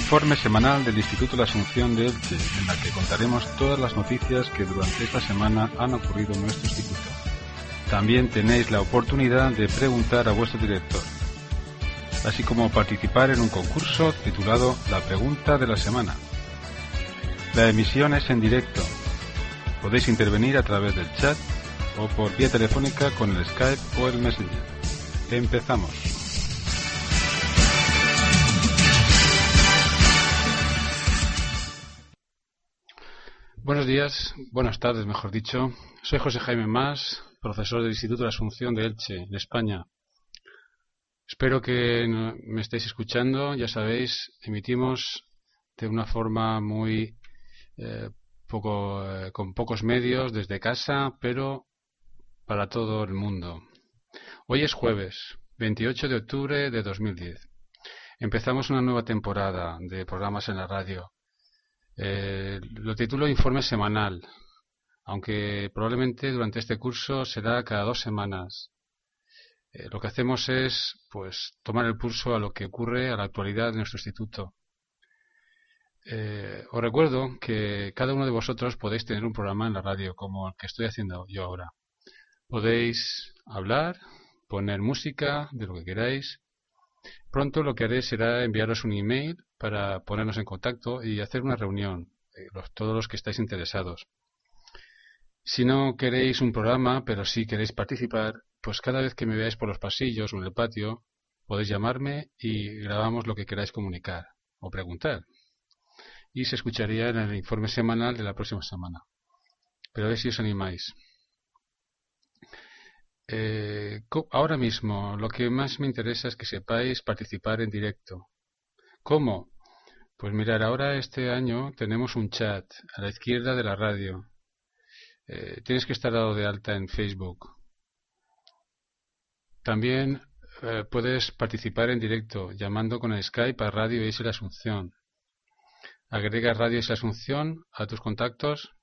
informe semanal del Instituto La Asunción de Elche, en la que contaremos todas las noticias que durante esta semana han ocurrido en nuestro instituto. También tenéis la oportunidad de preguntar a vuestro director, así como participar en un concurso titulado La Pregunta de la Semana. La emisión es en directo. Podéis intervenir a través del chat o por vía telefónica con el Skype o el Messenger. Empezamos. Buenos días, buenas tardes, mejor dicho. Soy José Jaime Mas, profesor del Instituto de la Asunción de Elche, en España. Espero que me estéis escuchando. Ya sabéis, emitimos de una forma muy con pocos medios desde casa, pero para todo el mundo. Hoy es jueves, 28 de octubre de 2010. Empezamos una nueva temporada de programas en la radio. Lo titulo Informe Semanal, aunque probablemente durante este curso será cada 2 semanas. Lo que hacemos es tomar el pulso a lo que ocurre a la actualidad de nuestro instituto. Os recuerdo que cada uno de vosotros podéis tener un programa en la radio como el que estoy haciendo yo ahora. Podéis hablar, poner música, de lo que queráis. Pronto lo que haré será enviaros un email para ponernos en contacto y hacer una reunión, todos los que estáis interesados. Si no queréis un programa, pero sí queréis participar, pues cada vez que me veáis por los pasillos o en el patio, podéis llamarme y grabamos lo que queráis comunicar o preguntar. Y se escucharía en el informe semanal de la próxima semana. Pero a ver si os animáis. Ahora mismo lo que más me interesa es que sepáis participar en directo. ¿Cómo? Pues mirar, ahora este año tenemos un chat a la izquierda de la radio. Tienes que estar dado de alta en Facebook. También puedes participar en directo llamando con el Skype a Radio Isla Asunción. Agrega Radio Isla Asunción a tus contactos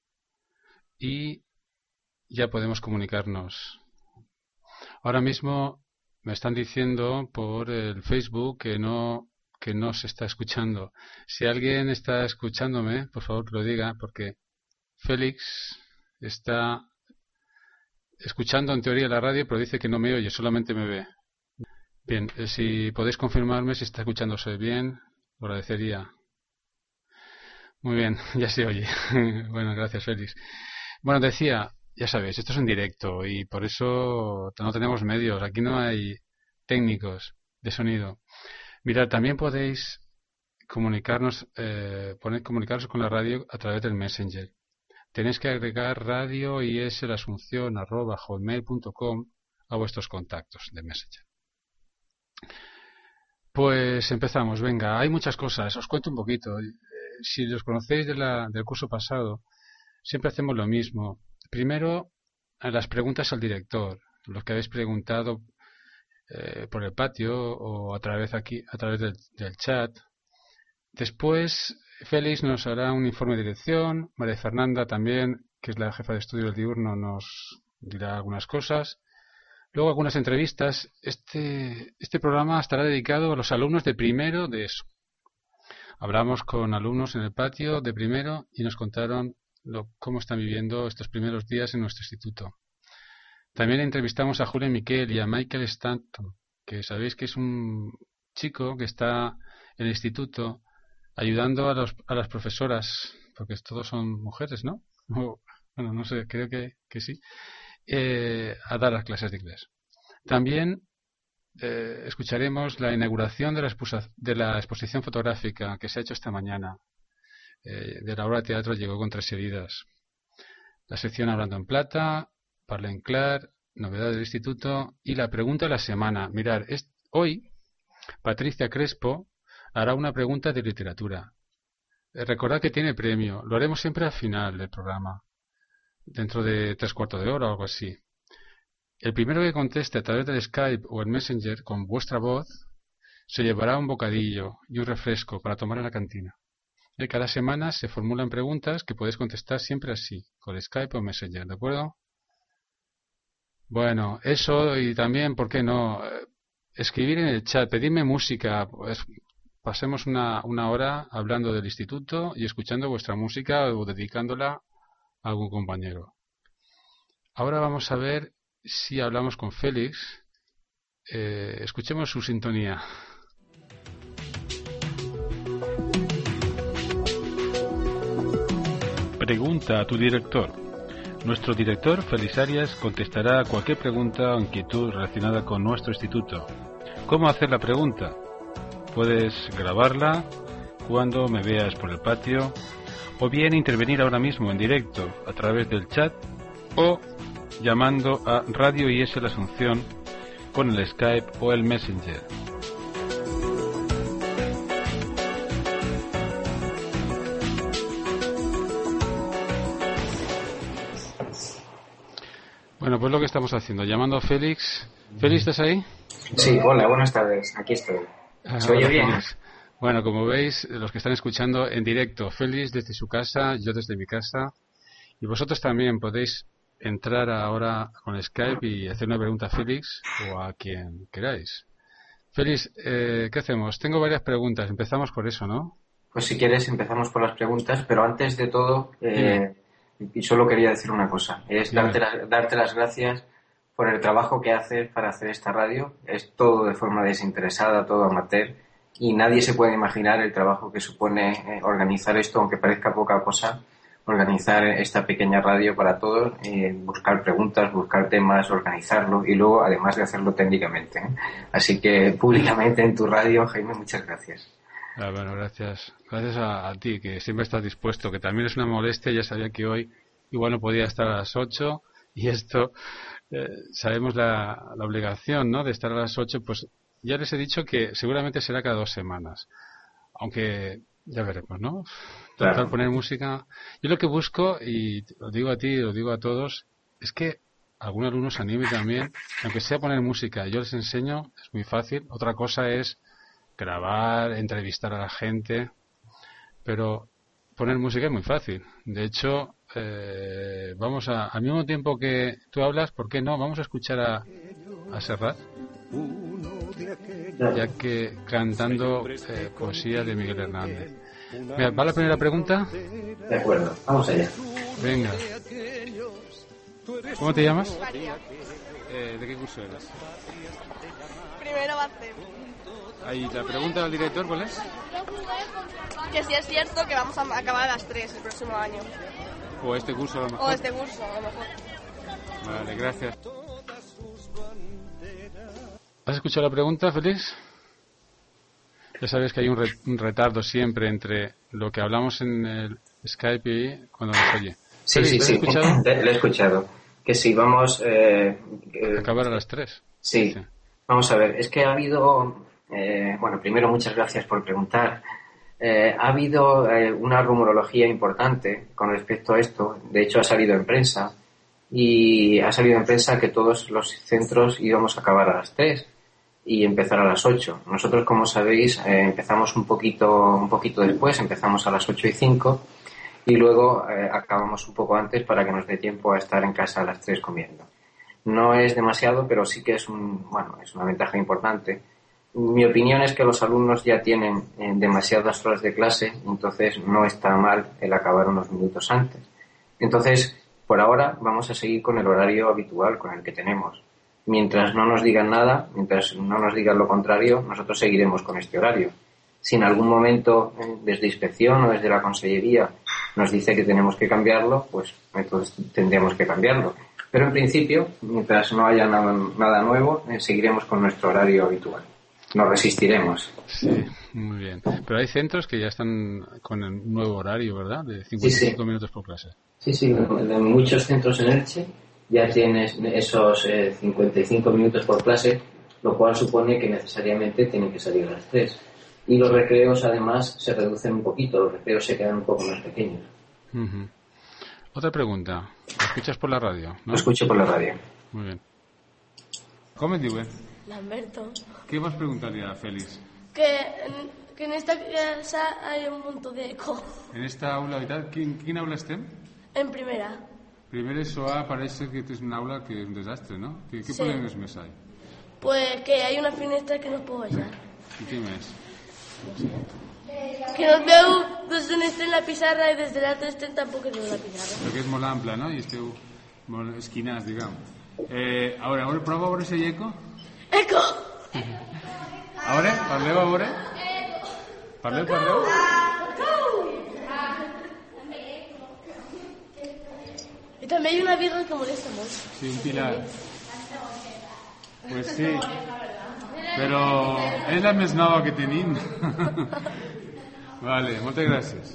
y ya podemos comunicarnos. Ahora mismo me están diciendo por el Facebook que no se está escuchando. Si alguien está escuchándome, por favor que lo diga, porque Félix está escuchando en teoría la radio, pero dice que no me oye, solamente me ve. Bien, si podéis confirmarme si está escuchándose bien, lo agradecería. Muy bien, ya se oye. Bueno, gracias, Félix. Bueno, decía, ya sabéis, esto es en directo y por eso no tenemos medios. Aquí no hay técnicos de sonido. Mirad, también podéis comunicaros con la radio a través del Messenger. Tenéis que agregar radioislasunción@hotmail.com a vuestros contactos de Messenger. Pues empezamos, venga, hay muchas cosas, os cuento un poquito. Si los conocéis del curso pasado, siempre hacemos lo mismo. Primero, las preguntas al director, los que habéis preguntado por el patio o a través del chat. Después, Félix nos hará un informe de dirección, María Fernanda también, que es la jefa de estudio del diurno, nos dirá algunas cosas. Luego algunas entrevistas. Este programa estará dedicado a los alumnos de primero de ESO. Hablamos con alumnos en el patio de primero y nos contaron cómo están viviendo estos primeros días en nuestro instituto. También entrevistamos a Julia Miquel y a Michael Stanton, que sabéis que es un chico que está en el instituto ayudando a las profesoras, porque todos son mujeres, ¿no? Bueno, no sé, creo que sí, a dar las clases de inglés. También escucharemos la inauguración de la exposición fotográfica que se ha hecho esta mañana. De la obra de teatro Llegó con 3 heridas. La sección Hablando en Plata, Parlem Clar, novedades del instituto y la pregunta de la semana. Mirad, hoy Patricia Crespo hará una pregunta de literatura. Recordad que tiene premio. Lo haremos siempre al final del programa, dentro de 3/4 de hora o algo así. El primero que conteste a través del Skype o el Messenger con vuestra voz se llevará un bocadillo y un refresco para tomar en la cantina. Cada semana se formulan preguntas que podéis contestar siempre así, con Skype o Messenger, ¿de acuerdo? Bueno, eso y también, ¿por qué no? Escribir en el chat, pedirme música, pues, pasemos una hora hablando del instituto y escuchando vuestra música o dedicándola a algún compañero. Ahora vamos a ver si hablamos con Félix. Escuchemos su sintonía. Pregunta a tu director. Nuestro director, Félix Arias, contestará a cualquier pregunta o inquietud relacionada con nuestro instituto. ¿Cómo hacer la pregunta? Puedes grabarla cuando me veas por el patio, o bien intervenir ahora mismo en directo a través del chat o llamando a Radio IS La Asunción con el Skype o el Messenger. Bueno, pues lo que estamos haciendo, llamando a Félix. Félix, ¿estás ahí? Sí, hola, buenas tardes, aquí estoy. ¿Se oye bien? Félix. Bueno, como veis, los que están escuchando en directo, Félix desde su casa, yo desde mi casa, y vosotros también podéis entrar ahora con Skype y hacer una pregunta a Félix o a quien queráis. Félix, ¿qué hacemos? Tengo varias preguntas, empezamos por eso, ¿no? Pues si quieres empezamos por las preguntas, pero antes de todo, y solo quería decir una cosa, es darte las gracias por el trabajo que haces para hacer esta radio. Es todo de forma desinteresada, todo amateur, y nadie se puede imaginar el trabajo que supone organizar esto, aunque parezca poca cosa, organizar esta pequeña radio para todos, buscar preguntas, buscar temas, organizarlo y luego además de hacerlo técnicamente. Así que públicamente en tu radio, Jaime, muchas gracias. Bueno, gracias. Gracias a ti, que siempre estás dispuesto, que también es una molestia. Ya sabía que hoy igual no podía estar a las 8 y esto, sabemos la obligación, ¿no?, de estar a las 8, pues ya les he dicho que seguramente será cada 2 semanas. Aunque ya veremos, ¿no? Tratar Claro. poner música. Yo lo que busco, y lo digo a ti, lo digo a todos, es que algún alumno se anime también, aunque sea poner música. Yo les enseño, es muy fácil. Otra cosa es grabar, entrevistar a la gente, pero poner música es muy fácil. De hecho, vamos al mismo tiempo que tú hablas, ¿por qué no? Vamos a escuchar a Serrat, ya que cantando poesía de Miguel Hernández. Mira, ¿va la primera pregunta? De acuerdo, vamos allá. Venga. ¿Cómo te llamas? María. ¿De qué curso eres? Primero va a hacer. Ahí, la pregunta al director, ¿cuál es? Que si es cierto que vamos a acabar a las 3 el próximo año. O este curso a lo mejor. O este curso, a lo mejor. Vale, gracias. ¿Has escuchado la pregunta, Félix? Ya sabes que hay un retardo siempre entre lo que hablamos en el Skype y cuando nos oye. Sí, Félix, sí, ¿lo has escuchado? lo he escuchado. Que si vamos... Acabar a las 3. Sí, vamos a ver, es que ha habido... bueno, primero muchas gracias por preguntar. Ha habido una rumorología importante con respecto a esto. De hecho, ha salido en prensa. Y ha salido en prensa que todos los centros íbamos a acabar a las 3 y empezar a las 8. Nosotros, como sabéis, empezamos un poquito después, empezamos a las 8:05 y luego acabamos un poco antes para que nos dé tiempo a estar en casa a las 3 comiendo. No es demasiado, pero sí que es una ventaja importante. Mi opinión es que los alumnos ya tienen demasiadas horas de clase, entonces no está mal el acabar unos minutos antes. Entonces, por ahora vamos a seguir con el horario habitual, con el que tenemos. Mientras no nos digan nada, mientras no nos digan lo contrario, nosotros seguiremos con este horario. Si en algún momento desde inspección o desde la consellería nos dice que tenemos que cambiarlo, pues entonces tendremos que cambiarlo. Pero en principio, mientras no haya nada nuevo, seguiremos con nuestro horario habitual. Nos resistiremos. Sí, muy bien. Pero hay centros que ya están con el nuevo horario, ¿verdad? De 55 minutos por clase. Sí, en muchos centros en Elche ya tienes esos 55 minutos por clase, lo cual supone que necesariamente tienen que salir a las 3. Y los recreos, además, se reducen un poquito, los recreos se quedan un poco más pequeños. Uh-huh. Otra pregunta. ¿Lo escuchas por la radio? ¿No? Lo escucho por la radio. Muy bien. ¿Cómo te digo? Lamberto. ¿Qué vas a preguntarle a Félix? Que en esta casa hay un montón de eco. En esta aula, ¿quién habla este? En primera. Primero eso parece que es un aula que es un desastre, ¿no? ¿Qué problemas me hay? Pues que hay una finestra que no puedo hallar. ¿Y qué más? Que no veu des d'on estem la pissarra i des de l'altre estem tampoc es veu la pissarra. Perquè és molt ampla, no? I esteu molt esquinats, diguem. A veure, prova a veure si hi ha eco. Eco! A veure, parleu, a veure. Parleu. I també hi ha una viga que molesta molt. Sí, un pilar. Pues sí. Però és la més nova que tenim. Vale, moltes gràcies.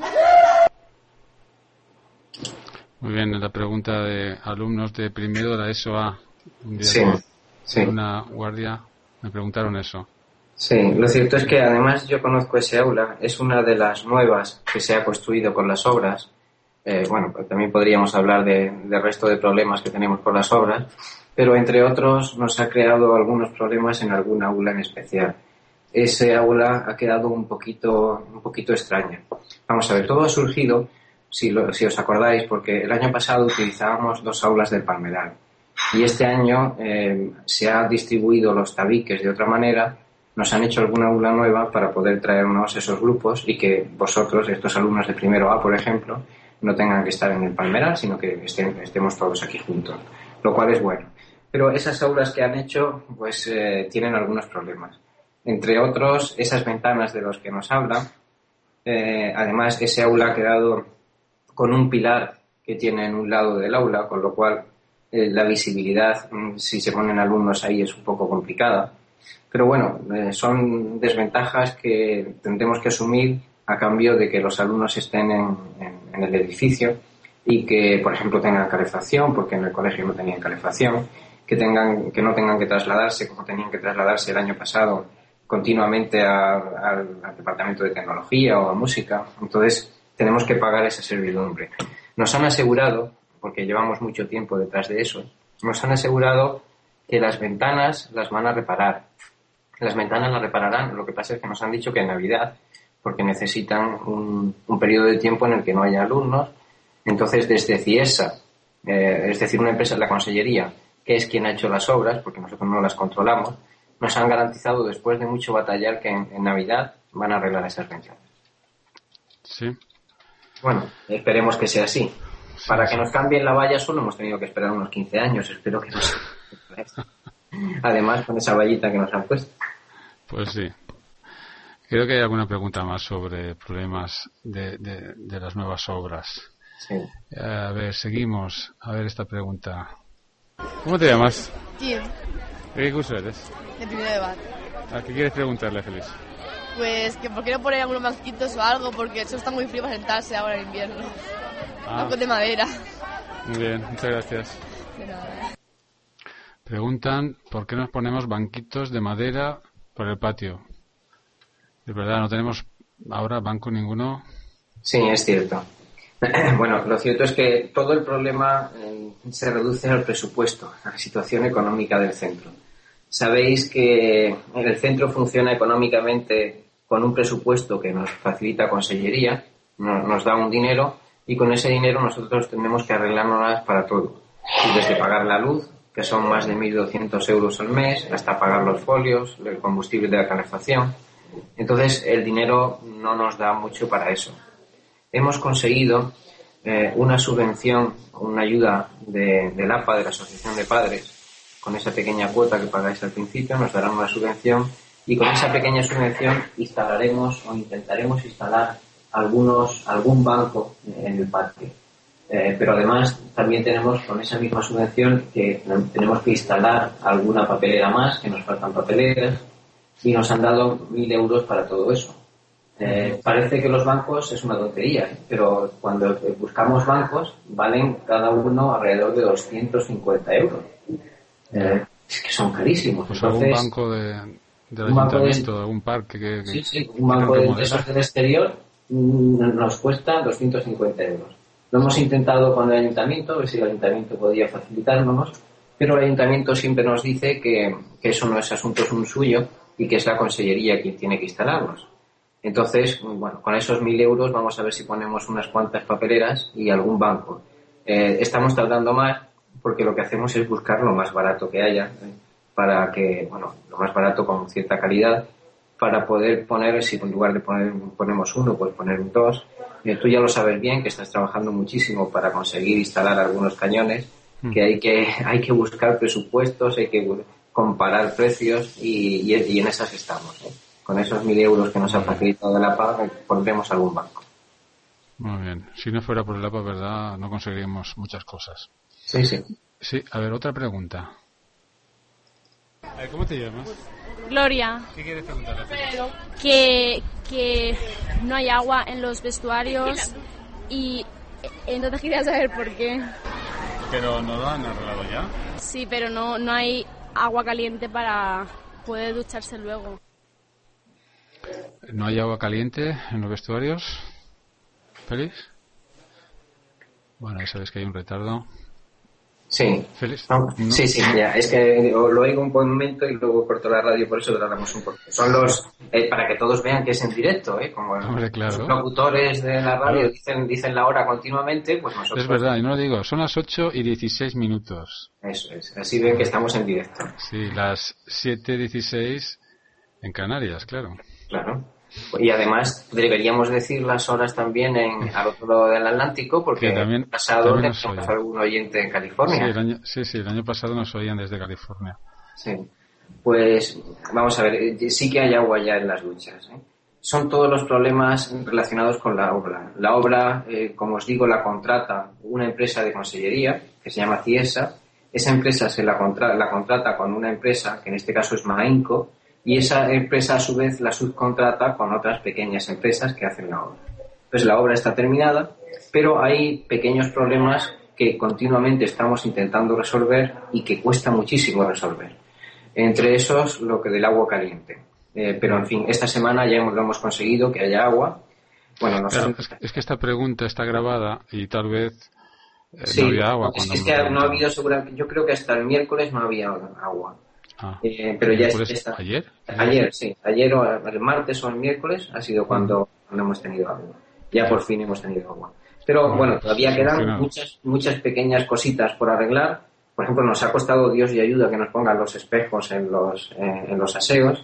Muy bien, la pregunta de alumnos de primero de la ESO A. Un día Sí. una guardia me preguntaron eso. Sí, lo cierto es que además yo conozco ese aula, es una de las nuevas que se ha construido con las obras. Bueno, pues también podríamos hablar del resto de problemas que tenemos por las obras, pero entre otros nos ha creado algunos problemas en algún aula en especial. Ese aula ha quedado un poquito extraña. Vamos a ver, todo ha surgido, si os acordáis, porque el año pasado utilizábamos 2 aulas del Palmeral y este año se ha distribuido los tabiques de otra manera. Nos han hecho alguna aula nueva para poder traernos esos grupos y que vosotros, estos alumnos de primero A, por ejemplo, no tengan que estar en el Palmeral, sino que estemos todos aquí juntos, lo cual es bueno. Pero esas aulas que han hecho, pues tienen algunos problemas. Entre otros, esas ventanas de los que nos hablan. Además, ese aula ha quedado con un pilar que tiene en un lado del aula, con lo cual la visibilidad, si se ponen alumnos ahí, es un poco complicada. Pero bueno, son desventajas que tendremos que asumir a cambio de que los alumnos estén en el edificio y que, por ejemplo, tengan calefacción, porque en el colegio no tenían calefacción, que no tengan que trasladarse como tenían que trasladarse el año pasado continuamente al departamento de tecnología o a música. Entonces tenemos que pagar esa servidumbre. Nos han asegurado, porque llevamos mucho tiempo detrás de eso, nos han asegurado que las ventanas las van a reparar. Las ventanas las repararán, lo que pasa es que nos han dicho que en Navidad, porque necesitan un periodo de tiempo en el que no haya alumnos. Entonces desde CIESA, es decir, una empresa de la Consellería, que es quien ha hecho las obras, porque nosotros no las controlamos, nos han garantizado después de mucho batallar que en Navidad van a arreglar esas ventanas. Sí. Bueno, esperemos que sea así. Para que nos cambien la valla solo hemos tenido que esperar unos 15 años, espero que no sea. Además, con esa vallita que nos han puesto. Pues sí. Creo que hay alguna pregunta más sobre problemas de las nuevas obras. Sí. A ver, seguimos. A ver esta pregunta. ¿Cómo te llamas? Kim, ¿De qué curso eres? de primero de bar. ¿A qué quieres preguntarle, Feliz? Pues que por qué no poner algunos banquitos o algo, porque eso está muy frío para sentarse ahora en invierno. Bancos de madera. Muy bien, muchas gracias. De nada. Preguntan por qué nos ponemos banquitos de madera por el patio. De verdad, no tenemos ahora banco ninguno. Sí, es cierto. Bueno, lo cierto es que todo el problema se reduce al presupuesto, a la situación económica del centro. Sabéis que el centro funciona económicamente con un presupuesto que nos facilita Consellería, nos da un dinero y con ese dinero nosotros tenemos que arreglárnoslas para todo. Desde pagar la luz, que son más de 1.200 euros al mes, hasta pagar los folios, el combustible de la calefacción. Entonces el dinero no nos da mucho para eso. Hemos conseguido una subvención, una ayuda del APA, de la Asociación de Padres, con esa pequeña cuota que pagáis al principio, nos darán una subvención y con esa pequeña subvención instalaremos o intentaremos instalar algún banco en el parque. Pero además también tenemos con esa misma subvención que tenemos que instalar alguna papelera más, que nos faltan papeleras, y nos han dado 1.000 euros para todo eso. Parece que los bancos es una tontería, pero cuando buscamos bancos valen cada uno alrededor de 250 euros. Es que son carísimos. Pues Entonces, algún banco del ayuntamiento, algún parque sí, un banco de esos del exterior nos cuesta 250 euros. Lo hemos intentado con el ayuntamiento, a ver si el ayuntamiento podía facilitárnoslos, pero el ayuntamiento siempre nos dice que eso no es asunto suyo y que es la Consellería quien tiene que instalarlos. Entonces, bueno, con esos 1.000 euros vamos a ver si ponemos unas cuantas papeleras y algún banco. Estamos tardando más porque lo que hacemos es buscar lo más barato que haya, para que, bueno, lo más barato con cierta calidad, para poder poner, si en lugar de ponemos 1, pues poner un 2. Tú ya lo sabes bien, que estás trabajando muchísimo para conseguir instalar algunos cañones, que hay que buscar presupuestos, hay que comparar precios y en esas estamos. Con esos 1.000 euros que nos ha facilitado la PAC, pondremos algún banco. Muy bien. Si no fuera por el APA, ¿verdad? No conseguiríamos muchas cosas. Sí, sí. Sí, a ver, otra pregunta. ¿Cómo te llamas? Gloria. ¿Qué quieres preguntarle? Que no hay agua en los vestuarios y entonces quería saber por qué. ¿Pero no lo han arreglado ya? Sí, pero no hay agua caliente para poder ducharse luego. ¿No hay agua caliente en los vestuarios? ¿Félix? Bueno, ya sabes que hay un retardo. Sí. ¿Félix? No. Sí, ya. Es que lo oigo un buen momento y luego corto la radio, por eso tratamos un poco. Son los, para que todos vean que es en directo, como Hombre, claro. Los locutores de la radio dicen la hora continuamente, pues nosotros... Es verdad, y no lo digo, son las 8:16. Eso es, así ven que estamos en directo. Sí, las 7:16 en Canarias, claro. Claro. Y además deberíamos decir las horas también al otro lado del Atlántico, porque también, el pasado tenemos algún oyente en California. Sí, el año pasado nos oían desde California. Sí. Pues vamos a ver, sí que hay agua ya en las duchas. Son todos los problemas relacionados con la obra. La obra, como os digo, la contrata una empresa de consellería que se llama CIESA. Esa empresa la contrata con una empresa, que en este caso es Mainco, y esa empresa a su vez la subcontrata con otras pequeñas empresas que hacen la obra. Entonces la obra está terminada, pero hay pequeños problemas que continuamente estamos intentando resolver y que cuesta muchísimo resolver. Entre esos, lo que del agua caliente. Pero en fin, esta semana ya lo hemos conseguido, que haya agua. Bueno, claro, es que esta pregunta está grabada y tal vez sí, no había agua. Es que no ha habido seguramente, yo creo que hasta el miércoles no había agua. Pero ya está. ¿Ayer? Ayer, sí. Ayer o el martes o el miércoles ha sido cuando hemos tenido agua. Ya por fin hemos tenido agua. Pero bueno, todavía quedan muchas pequeñas cositas por arreglar. Por ejemplo, nos ha costado Dios y ayuda que nos pongan los espejos en los aseos.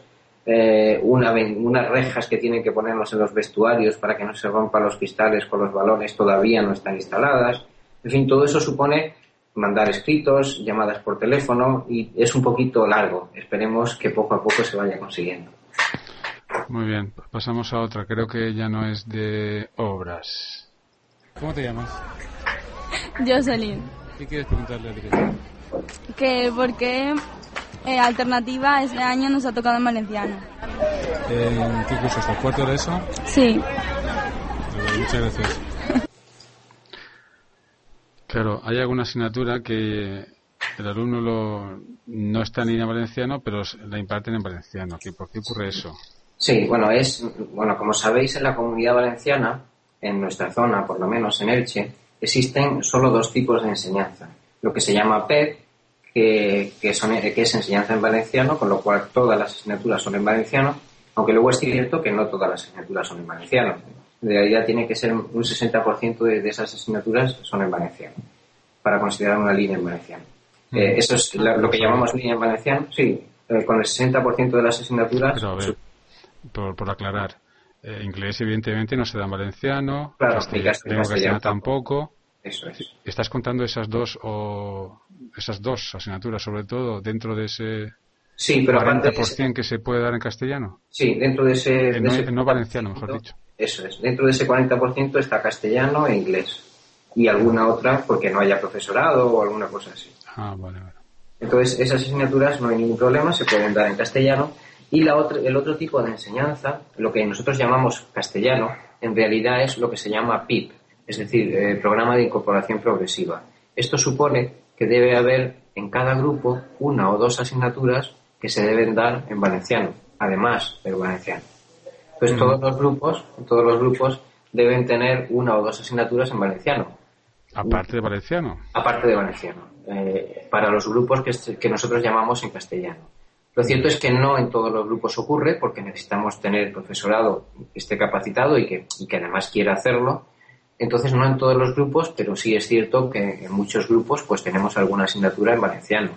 Unas rejas que tienen que ponernos en los vestuarios para que no se rompan los cristales con los balones todavía no están instaladas. En fin, todo eso supone mandar escritos, llamadas por teléfono y es un poquito largo. Esperemos que poco a poco se vaya consiguiendo. Muy bien, pasamos a otra. Creo que ya no es de obras. ¿Cómo te llamas? Jocelyn. ¿Qué quieres preguntarle al director? Que por qué alternativa este año nos ha tocado en valenciano. ¿En qué curso estás? ¿Cuarto de eso? Sí. Muchas gracias. Claro, hay alguna asignatura que el alumno no está en línea valenciano, pero la imparten en valenciano. ¿Por qué ocurre eso? Sí, bueno, como sabéis, en la Comunidad Valenciana, en nuestra zona, por lo menos en Elche, existen solo 2 tipos de enseñanza. Lo que se llama PEP, que es enseñanza en valenciano, con lo cual todas las asignaturas son en valenciano, aunque luego es cierto que no todas las asignaturas son en valenciano. En realidad tiene que ser un 60% de esas asignaturas son en valenciano, para considerar una línea en valenciano. Eso es lo que llamamos línea en valenciano, sí, con el 60% de las asignaturas... Pero a ver, por aclarar, inglés evidentemente no se da en valenciano, claro, castellano tampoco. Eso es. ¿Estás contando esas dos asignaturas, sobre todo, dentro de ese... Sí, pero 40% que se puede dar en castellano? Sí, dentro de ese... no valenciano, mejor dicho. Eso es. Dentro de ese 40% está castellano e inglés. Y alguna otra porque no haya profesorado o alguna cosa así. Vale. Entonces, esas asignaturas no hay ningún problema, se pueden dar en castellano. Y el otro tipo de enseñanza, lo que nosotros llamamos castellano, en realidad es lo que se llama PIP, es decir, Programa de Incorporación Progresiva. Esto supone que debe haber en cada grupo 1 o 2 asignaturas que se deben dar en valenciano, además del valenciano. Entonces todos los grupos deben tener 1 o 2 asignaturas en valenciano. ¿Aparte de valenciano? Aparte de valenciano. Para los grupos que nosotros llamamos en castellano. Lo cierto es que no en todos los grupos ocurre, porque necesitamos tener profesorado que esté capacitado y que además quiera hacerlo. Entonces no en todos los grupos, pero sí es cierto que en muchos grupos pues tenemos alguna asignatura en valenciano.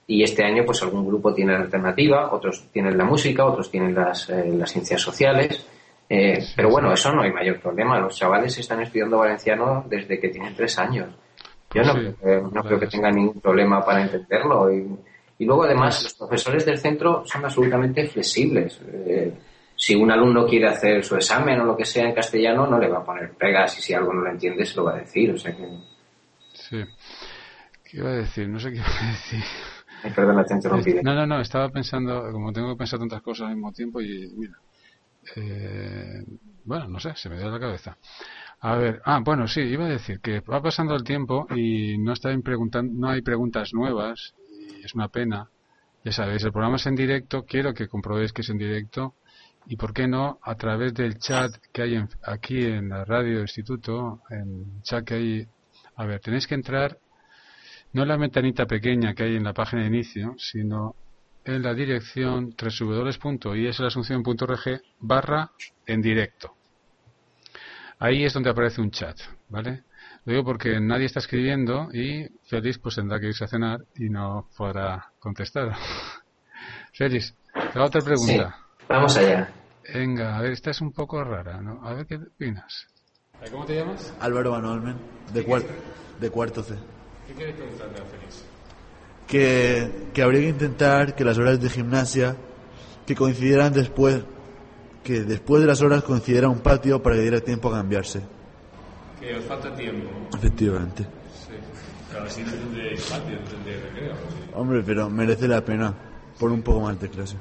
Y este año, pues algún grupo tiene la alternativa, otros tienen la música, otros tienen las ciencias sociales. Pero bueno, eso no hay mayor problema. Los chavales están estudiando valenciano desde que tienen 3 años. Yo no creo que tengan ningún problema para entenderlo. Y luego, además, los profesores del centro son absolutamente flexibles. Si un alumno quiere hacer su examen o lo que sea en castellano, no le va a poner pegas, y si algo no lo entiende, se lo va a decir. O sea que... Sí. ¿Qué iba a decir? No sé qué iba a decir. Perdona, te interrumpí. No, estaba pensando, como tengo que pensar tantas cosas al mismo tiempo y mira, bueno, no sé, se me dio la cabeza. A ver, bueno, sí, iba a decir que va pasando el tiempo y no hay preguntas nuevas, y es una pena. Ya sabéis, el programa es en directo, quiero que comprobéis que es en directo, y por qué no, a través del chat que hay aquí en la radio instituto, en el chat que hay, a ver, tenéis que entrar no en la ventanita pequeña que hay en la página de inicio, sino en la dirección www.isasunción.org/en directo. Ahí es donde aparece un chat, ¿vale? Lo digo porque nadie está escribiendo y Félix pues tendrá que irse a cenar y no podrá contestar. Félix, te hago otra pregunta. Sí, vamos allá. Venga, a ver, esta es un poco rara, ¿no? A ver qué opinas. ¿Cómo te llamas? Álvaro Manuelmen, de cuarto C. ¿Qué quieres preguntarle a Félix? Que habría que intentar que las horas de gimnasia que coincidieran después de las horas coincidiera un patio para que diera tiempo a cambiarse. Que os falta tiempo. Efectivamente. Sí. Pero así no tendréis patio, no tendréis recreo. ¿Sí? Hombre, pero merece la pena por un poco más de clase.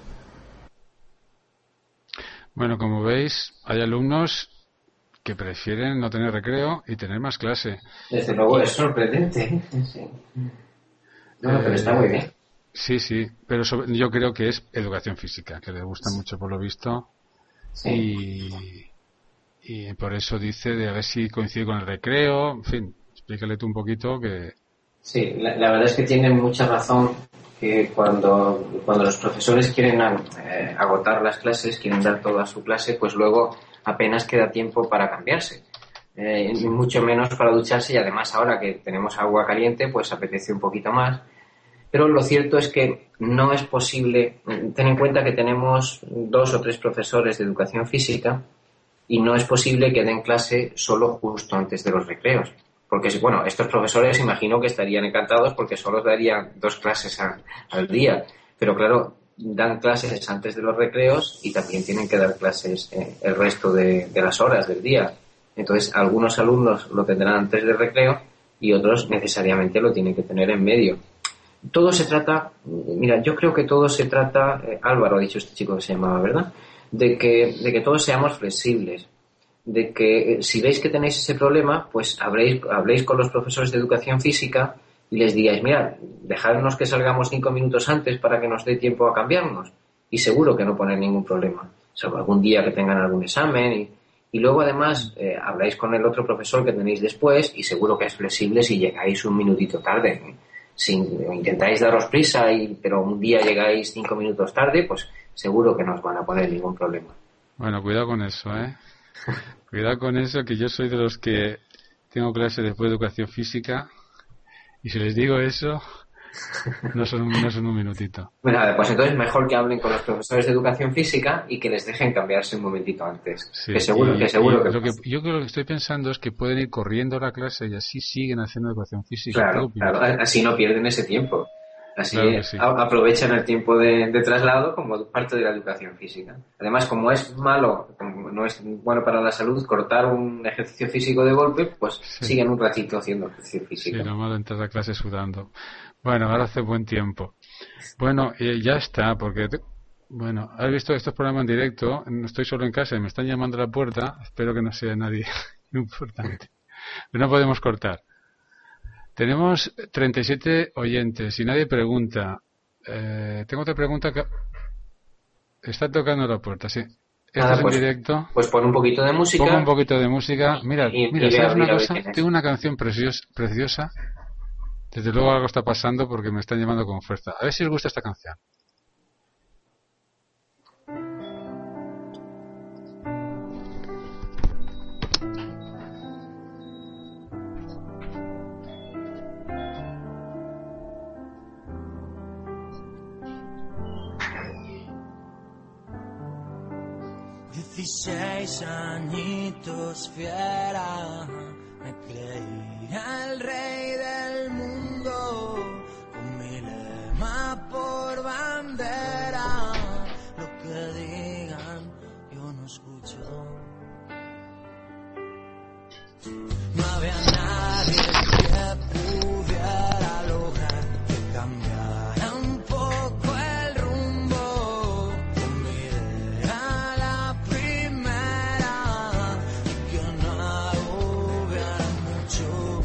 Bueno, como veis, hay alumnos que prefieren no tener recreo y tener más clase. Desde luego es sorprendente. Sí. No, pero está muy bien. Sí, pero yo creo que es educación física, que le gusta mucho por lo visto. Sí. Y por eso dice de a ver si coincide con el recreo. En fin, explícale tú un poquito que... Sí, la verdad es que tienen mucha razón, que cuando los profesores quieren agotar las clases, quieren dar toda su clase, pues luego apenas queda tiempo para cambiarse. Mucho menos para ducharse, y además ahora que tenemos agua caliente, pues apetece un poquito más. Pero lo cierto es que no es posible. Ten en cuenta que tenemos 2 o 3 profesores de educación física y no es posible que den clase solo justo antes de los recreos. Porque, bueno, estos profesores imagino que estarían encantados porque solo darían 2 clases al día. Pero claro, dan clases antes de los recreos y también tienen que dar clases el resto de las horas del día. Entonces, algunos alumnos lo tendrán antes del recreo y otros necesariamente lo tienen que tener en medio. Todo se trata, mira, yo creo que todo se trata, Álvaro ha dicho este chico que se llamaba, ¿verdad? De que todos seamos flexibles, de que si veis que tenéis ese problema, pues habléis con los profesores de educación física y les digáis, mira, dejadnos que salgamos 5 minutos antes para que nos dé tiempo a cambiarnos, y seguro que no ponen ningún problema, salvo algún día que tengan algún examen, y luego además habláis con el otro profesor que tenéis después y seguro que es flexible si llegáis un minutito tarde, ¿eh? Si intentáis daros prisa, pero un día llegáis 5 minutos tarde, pues seguro que no os van a poner ningún problema. Bueno, cuidado con eso, ¿eh? Cuidado con eso, que yo soy de los que tengo clase después de educación física y si les digo eso, no son un minutito. Bueno, pues entonces mejor que hablen con los profesores de educación física y que les dejen cambiarse un momentito antes. Sí, que seguro que yo creo que lo que estoy pensando es que pueden ir corriendo a la clase y así siguen haciendo educación física. Claro, así no pierden ese tiempo. Así claro sí. Aprovechan el tiempo de traslado como parte de la educación física. Además, como es malo, como no es bueno para la salud, cortar un ejercicio físico de golpe, pues siguen un ratito haciendo ejercicio físico. Sí, lo malo entrar a clase sudando. Bueno, ahora hace buen tiempo. Bueno, ya está, porque... Bueno, has visto estos programas en directo, no estoy solo en casa y me están llamando a la puerta, espero que no sea nadie importante. Pero no podemos cortar. Tenemos 37 oyentes y nadie pregunta. Tengo otra pregunta que... Está tocando la puerta, sí. ¿Estás en directo? Pues pon un poquito de música. Pongo un poquito de música. Mira, ¿sabes una cosa? Tengo una canción preciosa. Desde luego algo está pasando porque me están llamando con fuerza. A ver si os gusta esta canción. 16 añitos fiera, me creía el rey del mundo, con mi lema por bandera, lo que digan yo no escucho. No había nadie que pudiera lograr que cambiara un poco el rumbo. Yo miré a la primera y que no agobiara mucho.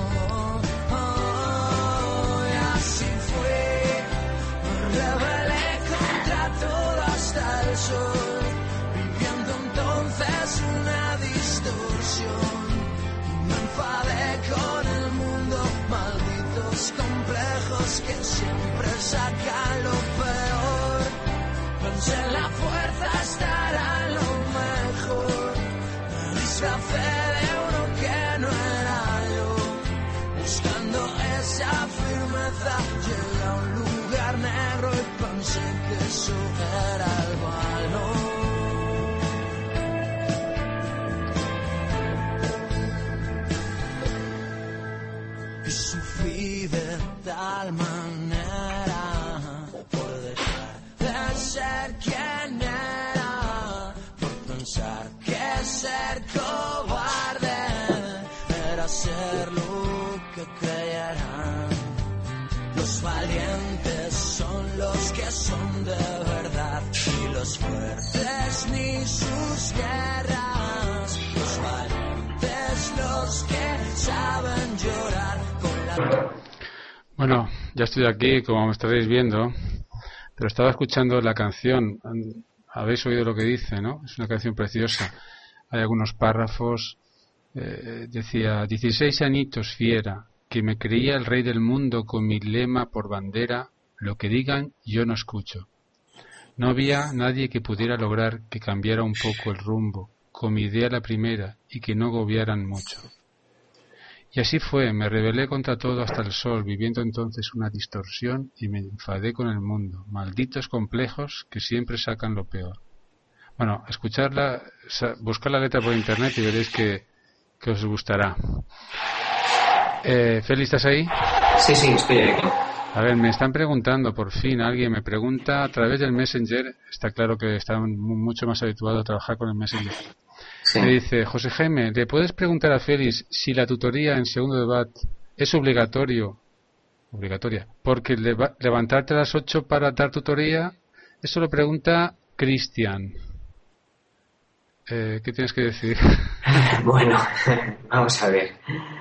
Y así fue, me rebelé contra todo hasta el sol, viviendo entonces una distorsión. Me enfadé con el mundo, malditos complejos que siempre sacan lo peor. Pensé en la fuerza estará lo mejor. Me disfracé de uno que no era yo. Buscando esa firmeza, llegué a un lugar negro y pensé que eso era el valor. Y sufrí de tal manera por dejar de ser quien era, por pensar que ser cobarde era ser lo que creyeran. Los valientes son los que son de verdad, y los fuertes ni sus guerras. Los valientes los que saben llorar. Bueno, ya estoy aquí, como me estaréis viendo, pero estaba escuchando la canción. Habéis oído lo que dice, ¿no? Es una canción preciosa. Hay algunos párrafos. Decía: 16 añitos fiera, que me creía el rey del mundo con mi lema por bandera, lo que digan yo no escucho. No había nadie que pudiera lograr que cambiara un poco el rumbo, con mi idea la primera, y que no gobiaran mucho. Y así fue, me rebelé contra todo hasta el sol, viviendo entonces una distorsión, y me enfadé con el mundo, malditos complejos que siempre sacan lo peor. Bueno, escucharla, buscar la letra por internet y veréis que os gustará. Feli, ¿estás ahí? Sí, estoy aquí. A ver, me están preguntando, por fin, alguien me pregunta a través del Messenger. Está claro que están mucho más habituados a trabajar con el Messenger. Sí. Me dice: José Jaime, ¿le puedes preguntar a Félix si la tutoría en segundo de BAT es obligatoria? Porque levantarte a las 8 para dar tutoría, eso lo pregunta Cristian. ¿Qué tienes que decir? Bueno, vamos a ver.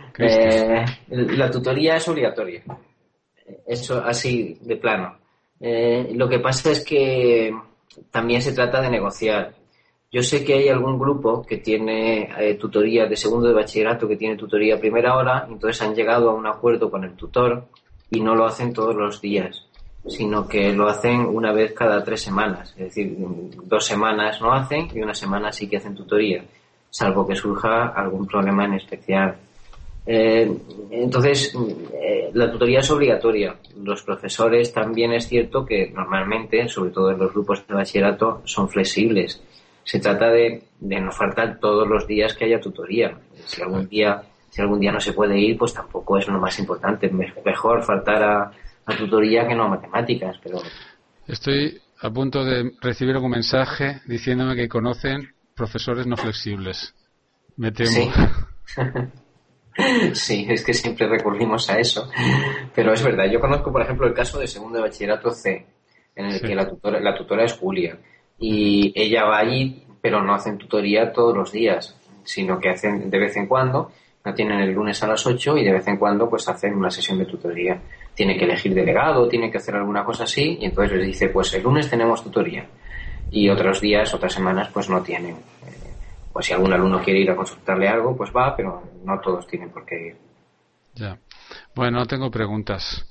La tutoría es obligatoria. Eso así de plano. Lo que pasa es que también se trata de negociar. Yo sé que hay algún grupo que tiene tutoría de segundo de bachillerato, que tiene tutoría a primera hora, entonces han llegado a un acuerdo con el tutor y no lo hacen todos los días, sino que lo hacen una vez cada 3 semanas. Es decir, 2 semanas no hacen y 1 semana sí que hacen tutoría, salvo que surja algún problema en especial. Entonces, la tutoría es obligatoria. Los profesores también es cierto que normalmente, sobre todo en los grupos de bachillerato, son flexibles. Se trata de no faltar todos los días que haya tutoría. Si algún día no se puede ir, pues tampoco es lo más importante. Mejor faltar a tutoría que no a matemáticas. Pero estoy a punto de recibir algún mensaje diciéndome que conocen profesores no flexibles. Me temo. Sí. Sí, es que siempre recurrimos a eso. Pero es verdad. Yo conozco, por ejemplo, el caso de segundo de bachillerato C, en el que la tutora es Julia. Y ella va allí, pero no hacen tutoría todos los días, sino que hacen de vez en cuando. La tienen el lunes a las 8 y de vez en cuando pues hacen una sesión de tutoría. Tiene que elegir delegado, tiene que hacer alguna cosa así, y entonces les dice, pues el lunes tenemos tutoría. Y otros días, otras semanas, pues no tienen. Pues si algún alumno quiere ir a consultarle algo, pues va, pero no todos tienen por qué ir. Ya. Bueno, tengo preguntas.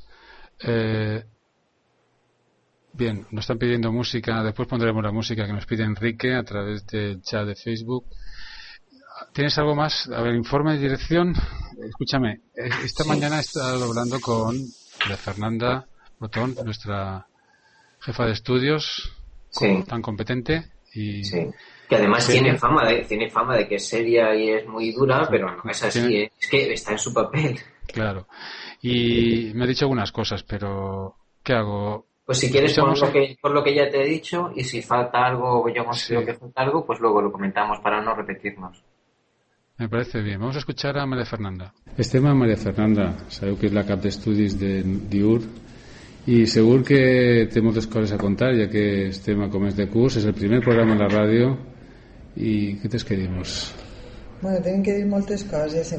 Bien, nos están pidiendo música. Después pondremos la música que nos pide Enrique a través del chat de Facebook. ¿Tienes algo más? A ver, informe de dirección. Escúchame, esta mañana he estado hablando con Fernanda Botón, nuestra jefa de estudios, tan competente, y Que además seria. tiene fama de que es seria y es muy dura, pero no es así, Tiene- es que está en su papel. Claro. Y me ha dicho algunas cosas, pero ¿qué hago? Pues si quieres, Escuchamos por lo que ya te he dicho, y si falta algo o yo considero Sí. que falta algo, pues luego lo comentamos para no repetirnos. Me parece bien. Vamos a escuchar a Maria Fernanda. Estem amb Maria Fernanda. Sabeu que és la cap d'estudis de Diur i segur que té moltes coses a contar, ja que estem a començ de curs. És el primer programa en la ràdio i què tens que dir-nos? Bueno, tenim que dir moltes coses.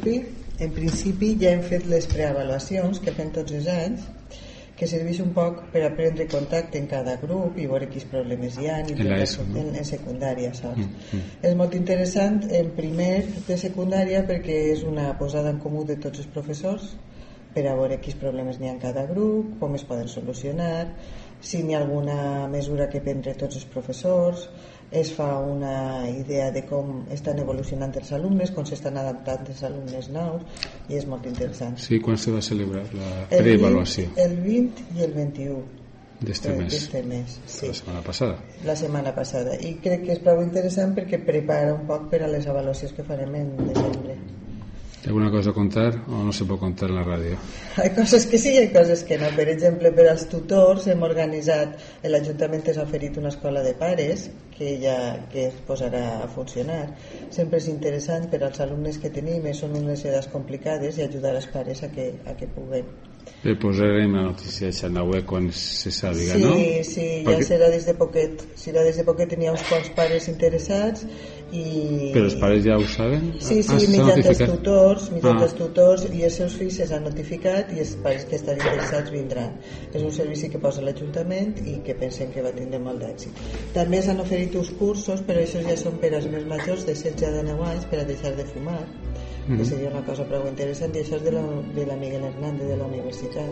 En principi ja hem fet les preavaluacions que fem tots els anys, que serveix un poc per a prendre contacte en cada grup i veure quins problemes hi ha En l'ESO, no? en secundària, saps? És molt interessant en primer de secundària perquè és una posada en comú de tots els professors per a veure quins problemes n'hi ha en cada grup, com es poden solucionar, si n'hi ha alguna mesura que prendre tots els professors, es fa una idea de com estan evolucionant els alumnes, com s'estan adaptant els alumnes nous, i és molt interessant. Sí, quan se va celebrar la El preavaluació 20, el 20 i el 21 d'este mes? d'este mes, sí, La setmana passada. la setmana passada. I crec que és prou interessant perquè prepara un poc per a les avaluacions que farem en desembre. Hi ha alguna cosa a contar o no se pot contar en la ràdio? Hi ha coses que sí i hi ha coses que no. Per exemple, per als tutors hem organitzat, l'Ajuntament ens ha oferit una escola de pares que es posarà a funcionar. Sempre és interessant per als alumnes que tenim, són unes edats complicades, i ajudar els pares a que puguen. Posarem la notícia en la web quan se sàpiga, Sí, no? sí, ja Perquè- serà des de poquet. Serà des de poquet, n'hi ha uns quants pares interessats i... Però els pares ja ho saben? Sí, Ah, s'ha mitjançant els notificat. tutors, Ah. els tutors i els seus fills s'han notificat i els pares que estan interessats vindran. És un servici que posa l'Ajuntament i que pensem que va tindre molt d'èxit. També s'han oferit uns cursos, però això ja són per als més majors de 16 a 19 anys per a deixar de fumar, que seria una cosa prou interessant, i això és de la Miguel Hernández de la universitat.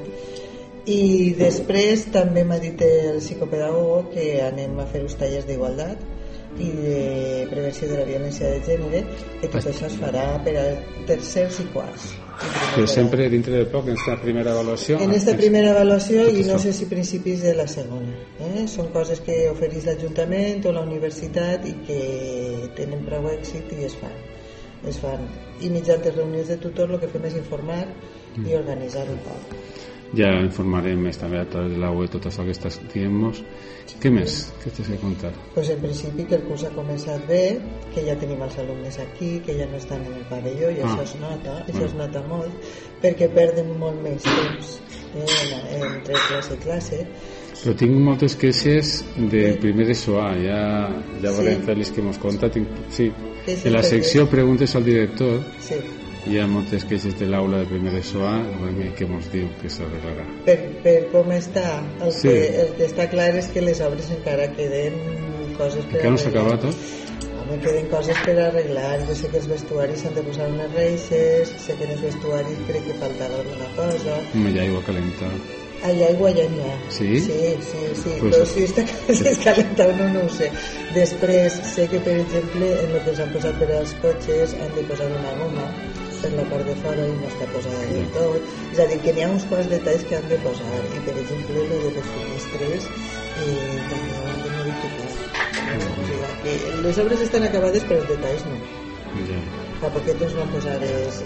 I després també m'ha dit el psicopedagogo que anem a fer uns tallers d'igualtat i de prevenció de la violència de gènere, que tot això es farà per a tercers i quarts. Però sempre dintre del POC, en aquesta primera avaluació? En esta primera avaluació i no Això. sé si principis de la segona. Són coses que ofereix l'Ajuntament o la universitat i que tenen prou èxit i es fan. I mitjançant reunions de tutor el que fem és informar i organitzar un poc. Ja informarem més també a través de la web tot això que estàs dient-nos. Què més? Què tens que contar? Pues en principi que el curs ha començat bé, que ja tenim els alumnes aquí, que ja no estan en el pavelló, i això es nota molt, perquè perden molt menys temps entre classe i classe. Però tinc moltes queixes del primer de SOA, ja volem Sí. fer-les que mos conta. Sí, Queixes en la per secció preguntes al director, Sí. hi ha moltes queixes de l'aula de primer de SOA, a veure què mos diu que s'arreglarà. Per com està, Sí. el que està clar és que les obres encara queden coses per Encara no s'ha arreglar. acabat tot? Home, queden coses per arreglar. Jo sé que els vestuaris s'han de posar unes reixes, sé que en els vestuaris crec que faltava alguna cosa. Home, hi ha aigua calenta. Hi ha aigua, ja n'hi ha. Sí? Sí. Pues- Però si és calenta o no ho sé. Després, sé que, per exemple, en el que s'han posat per als cotxes han de posar una goma per la part de fora i no està posada del tot. És a dir, que n'hi ha uns quants detalls que han de posar. I, per exemple, el de les finestres també ho han de modificar. O sigui, que les obres estan acabades, però els detalls no. Ja. Fa poquet ens van posar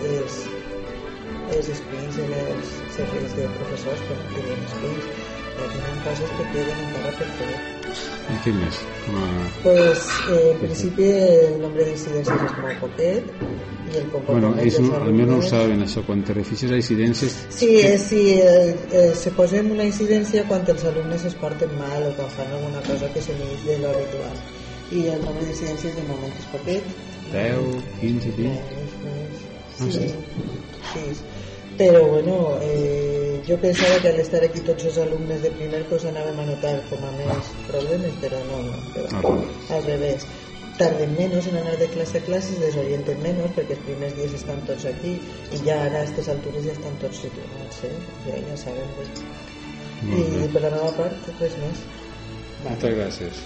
els espills en els serveis de professors, però no tenien espills. Però tenen coses que queden encara per fer. I què més? Pues, en principi, el nombre d'incidències és molt poquet i el Bueno, comportament ells dels almenys no ho alumnes... saben, això. Quan te refixes a incidències... Sí, se posen una incidència quan els alumnes es porten mal o quan fan alguna cosa que se n'és de l'habitual. I el nombre d'incidències de moment és poquet. 10, 15, 20... Sí. Però bueno, jo pensava que al estar aquí tots els alumnes de primer pues anàvem a notar com a més problemes, però no. Al revés. Tarden menys en anar de classe a classe, es desorienten menys perquè els primers dies estan tots aquí i ja ara a aquestes altures ja estan tots situats, ja saben. I per la meva part, res més. Moltes gràcies.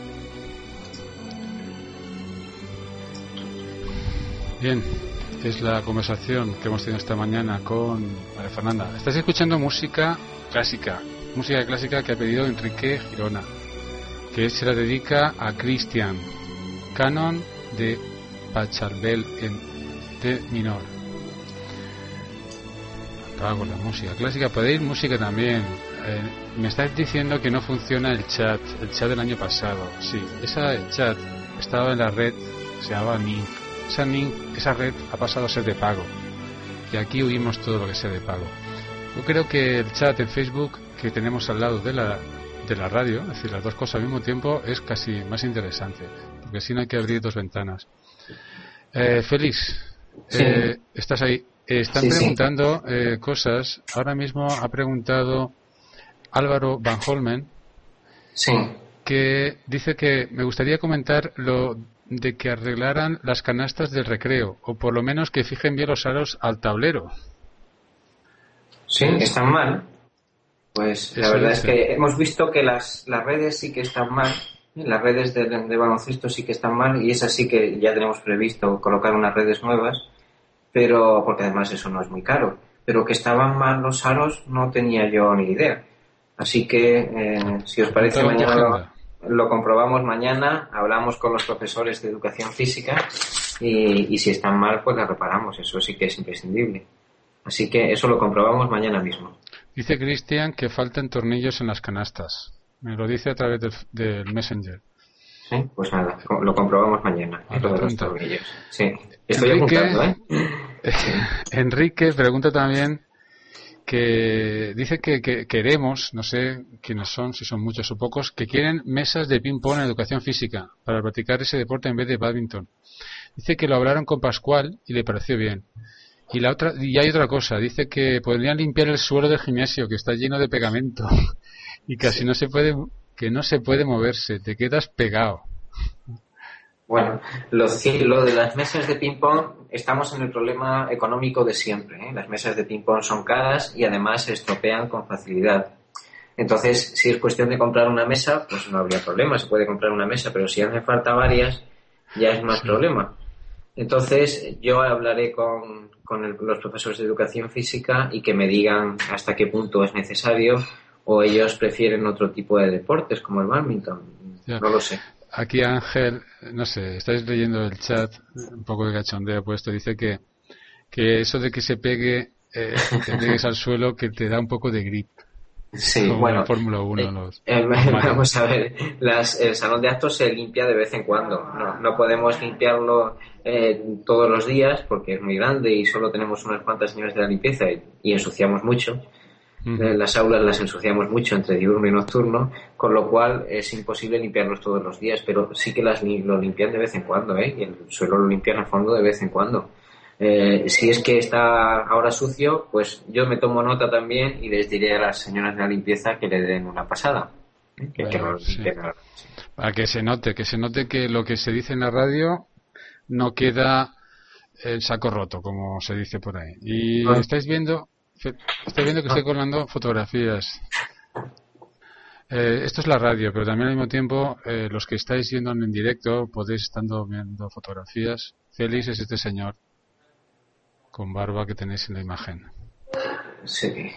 Bien, es la conversación que hemos tenido esta mañana con María Fernanda. Estás escuchando música clásica que ha pedido Enrique Girona, que se la dedica a Cristian, Canon de Pachelbel en D menor. Con la música clásica, podéis música también. Me estáis diciendo que no funciona el chat del año pasado. Sí, el chat estaba en la red, se llamaba Ning. Esa red ha pasado a ser de pago. Y aquí huimos todo lo que sea de pago. Yo creo que el chat en Facebook que tenemos al lado de la radio, es decir, las dos cosas al mismo tiempo, es casi más interesante, porque si no hay que abrir dos ventanas. Félix, Sí. ¿estás ahí? Están Sí, preguntando cosas. Ahora mismo ha preguntado Álvaro Van Holmen, Sí. que dice que me gustaría comentar lo de que arreglaran las canastas del recreo, o por lo menos que fijen bien los aros al tablero. Sí, están mal. Pues la Eso verdad dice. es que hemos visto que las redes sí que están mal. Las redes de baloncesto sí que están mal, y esas sí que ya tenemos previsto colocar unas redes nuevas, pero porque además eso no es muy caro. Pero que estaban mal los aros no tenía yo ni idea. Así que, si os parece, Apuntado en tu mañana agenda. lo comprobamos mañana, hablamos con los profesores de educación física y si están mal, pues las reparamos. Eso sí que es imprescindible. Así que eso lo comprobamos mañana mismo. Dice Cristian que faltan tornillos en las canastas. Me lo dice a través del Messenger. ¿Sí? Pues nada, lo comprobamos mañana. Ah, Lo de los apunta. tornillos. Sí, estoy Enrique, apuntando, ¿eh? Enrique pregunta también que dice que queremos, no sé quiénes son, si son muchos o pocos, que quieren mesas de ping-pong en educación física para practicar ese deporte en vez de bádminton. Dice que lo hablaron con Pascual y le pareció bien. Y hay otra cosa, dice que podrían limpiar el suelo del gimnasio, que está lleno de pegamento y casi no se puede moverse, te quedas pegado. Bueno, lo de las mesas de ping-pong, estamos en el problema económico de siempre, ¿eh? Las mesas de ping-pong son caras y además se estropean con facilidad. Entonces, si es cuestión de comprar una mesa, pues no habría problema, se puede comprar una mesa, pero si hace falta varias, ya es más problema. Entonces, yo hablaré con los profesores de educación física y que me digan hasta qué punto es necesario, o ellos prefieren otro tipo de deportes como el bádminton. Ya. No lo sé. Aquí Ángel, no sé, estáis leyendo el chat, un poco de cachondeo puesto, dice que eso de que se pegue, te pegues al suelo, que te da un poco de grip. Sí, Como bueno, en Fórmula 1. vamos a ver, el salón de actos se limpia de vez en cuando. No podemos limpiarlo todos los días porque es muy grande y solo tenemos unas cuantas señoras de la limpieza y ensuciamos mucho. Las aulas las ensuciamos mucho entre diurno y nocturno, con lo cual es imposible limpiarlos todos los días, pero sí que lo limpian de vez en cuando, y el suelo lo limpian a fondo de vez en cuando. Si es que está ahora sucio, pues yo me tomo nota también y les diré a las señoras de la limpieza que le den una pasada. Que lo limpien. Para que se note que lo que se dice en la radio no queda el saco roto, como se dice por ahí. Y estáis viendo que estoy colgando fotografías. Esto es la radio, pero también al mismo tiempo los que estáis viendo en directo podéis estando viendo fotografías. Félix es este señor con barba que tenéis en la imagen. Sí.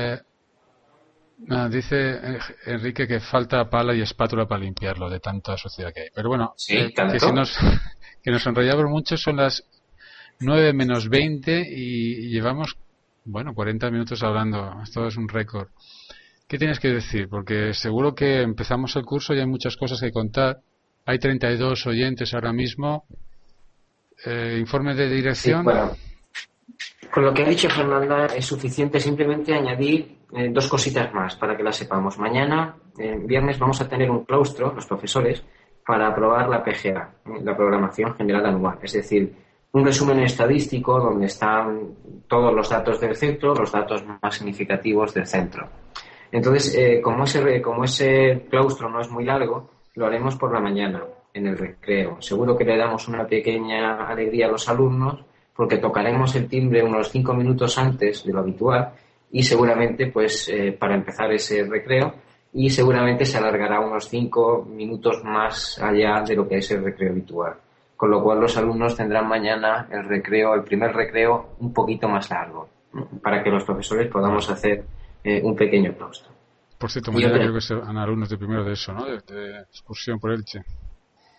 Dice Enrique que falta pala y espátula para limpiarlo de tanta suciedad que hay. Pero bueno, Sí, que nos enrollamos mucho, son las 9 menos 20 y llevamos 40 minutos hablando. Esto es un récord. ¿Qué tienes que decir? Porque seguro que empezamos el curso y hay muchas cosas que contar. Hay 32 oyentes ahora mismo. Informe de dirección. Sí, bueno, con lo que ha dicho Fernanda es suficiente simplemente añadir dos cositas más para que las sepamos. Mañana, viernes, vamos a tener un claustro, los profesores, para aprobar la PGA, la Programación General Anual. Es decir, un resumen estadístico donde están todos los datos del centro, los datos más significativos del centro. Entonces, como ese claustro no es muy largo, lo haremos por la mañana, en el recreo. Seguro que le damos una pequeña alegría a los alumnos porque tocaremos el timbre unos 5 minutos antes de lo habitual y seguramente para empezar ese recreo, y seguramente se alargará unos 5 minutos más allá de lo que es el recreo habitual. Con lo cual los alumnos tendrán mañana el primer recreo un poquito más largo, para que los profesores podamos hacer un pequeño claustro. Por cierto, mañana creo que serán alumnos de primero de eso, ¿no? De excursión por Elche.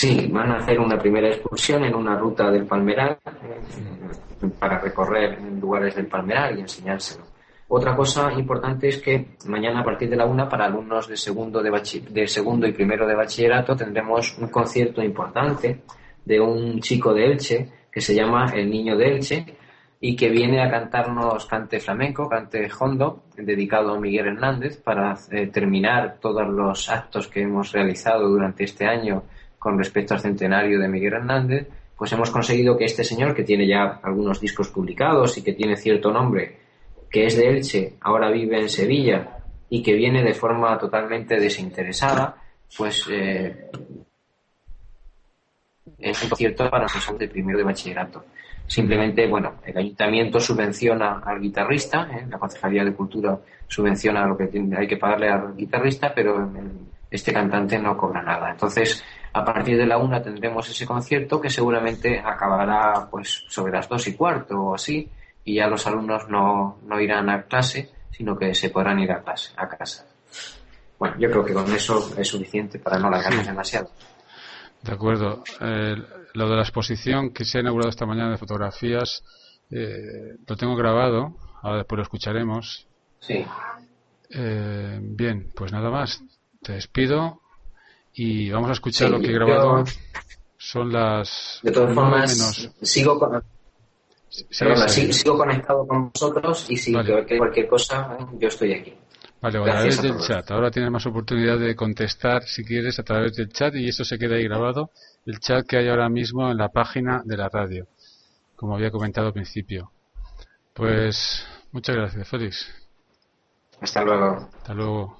Sí, van a hacer una primera excursión en una ruta del Palmeral para recorrer lugares del Palmeral y enseñárselo. Otra cosa importante es que mañana a partir de la 1 para alumnos de segundo y primero de bachillerato tendremos un concierto importante de un chico de Elche que se llama El Niño de Elche y que viene a cantarnos cante flamenco, cante hondo, dedicado a Miguel Hernández para terminar todos los actos que hemos realizado durante este año con respecto al centenario de Miguel Hernández. Pues hemos conseguido que este señor, que tiene ya algunos discos publicados y que tiene cierto nombre, que es de Elche, ahora vive en Sevilla y que viene de forma totalmente desinteresada, pues es un concierto para nosotros de primero de bachillerato. Simplemente, bueno, el ayuntamiento subvenciona al guitarrista, la Concejalía de Cultura subvenciona lo que hay que pagarle al guitarrista, pero este cantante no cobra nada. Entonces, a partir de la 1 tendremos ese concierto que seguramente acabará pues sobre las 2:15 o así, y ya los alumnos no irán a clase, sino que se podrán ir a casa. Bueno, yo creo que con eso es suficiente para no alargarnos demasiado. De acuerdo. Lo de la exposición que se ha inaugurado esta mañana de fotografías, lo tengo grabado, ahora después lo escucharemos. Sí. Bien, pues nada más. Te despido y vamos a escuchar lo que he grabado. Son las... De todas formas, menos... sigo conectado con vosotros y si cualquier cosa, yo estoy aquí. Vale, a través del chat. Ahora tienes más oportunidad de contestar, si quieres, a través del chat, y esto se queda ahí grabado. El chat que hay ahora mismo en la página de la radio, como había comentado al principio. Pues muchas gracias, Félix. Hasta luego. Hasta luego.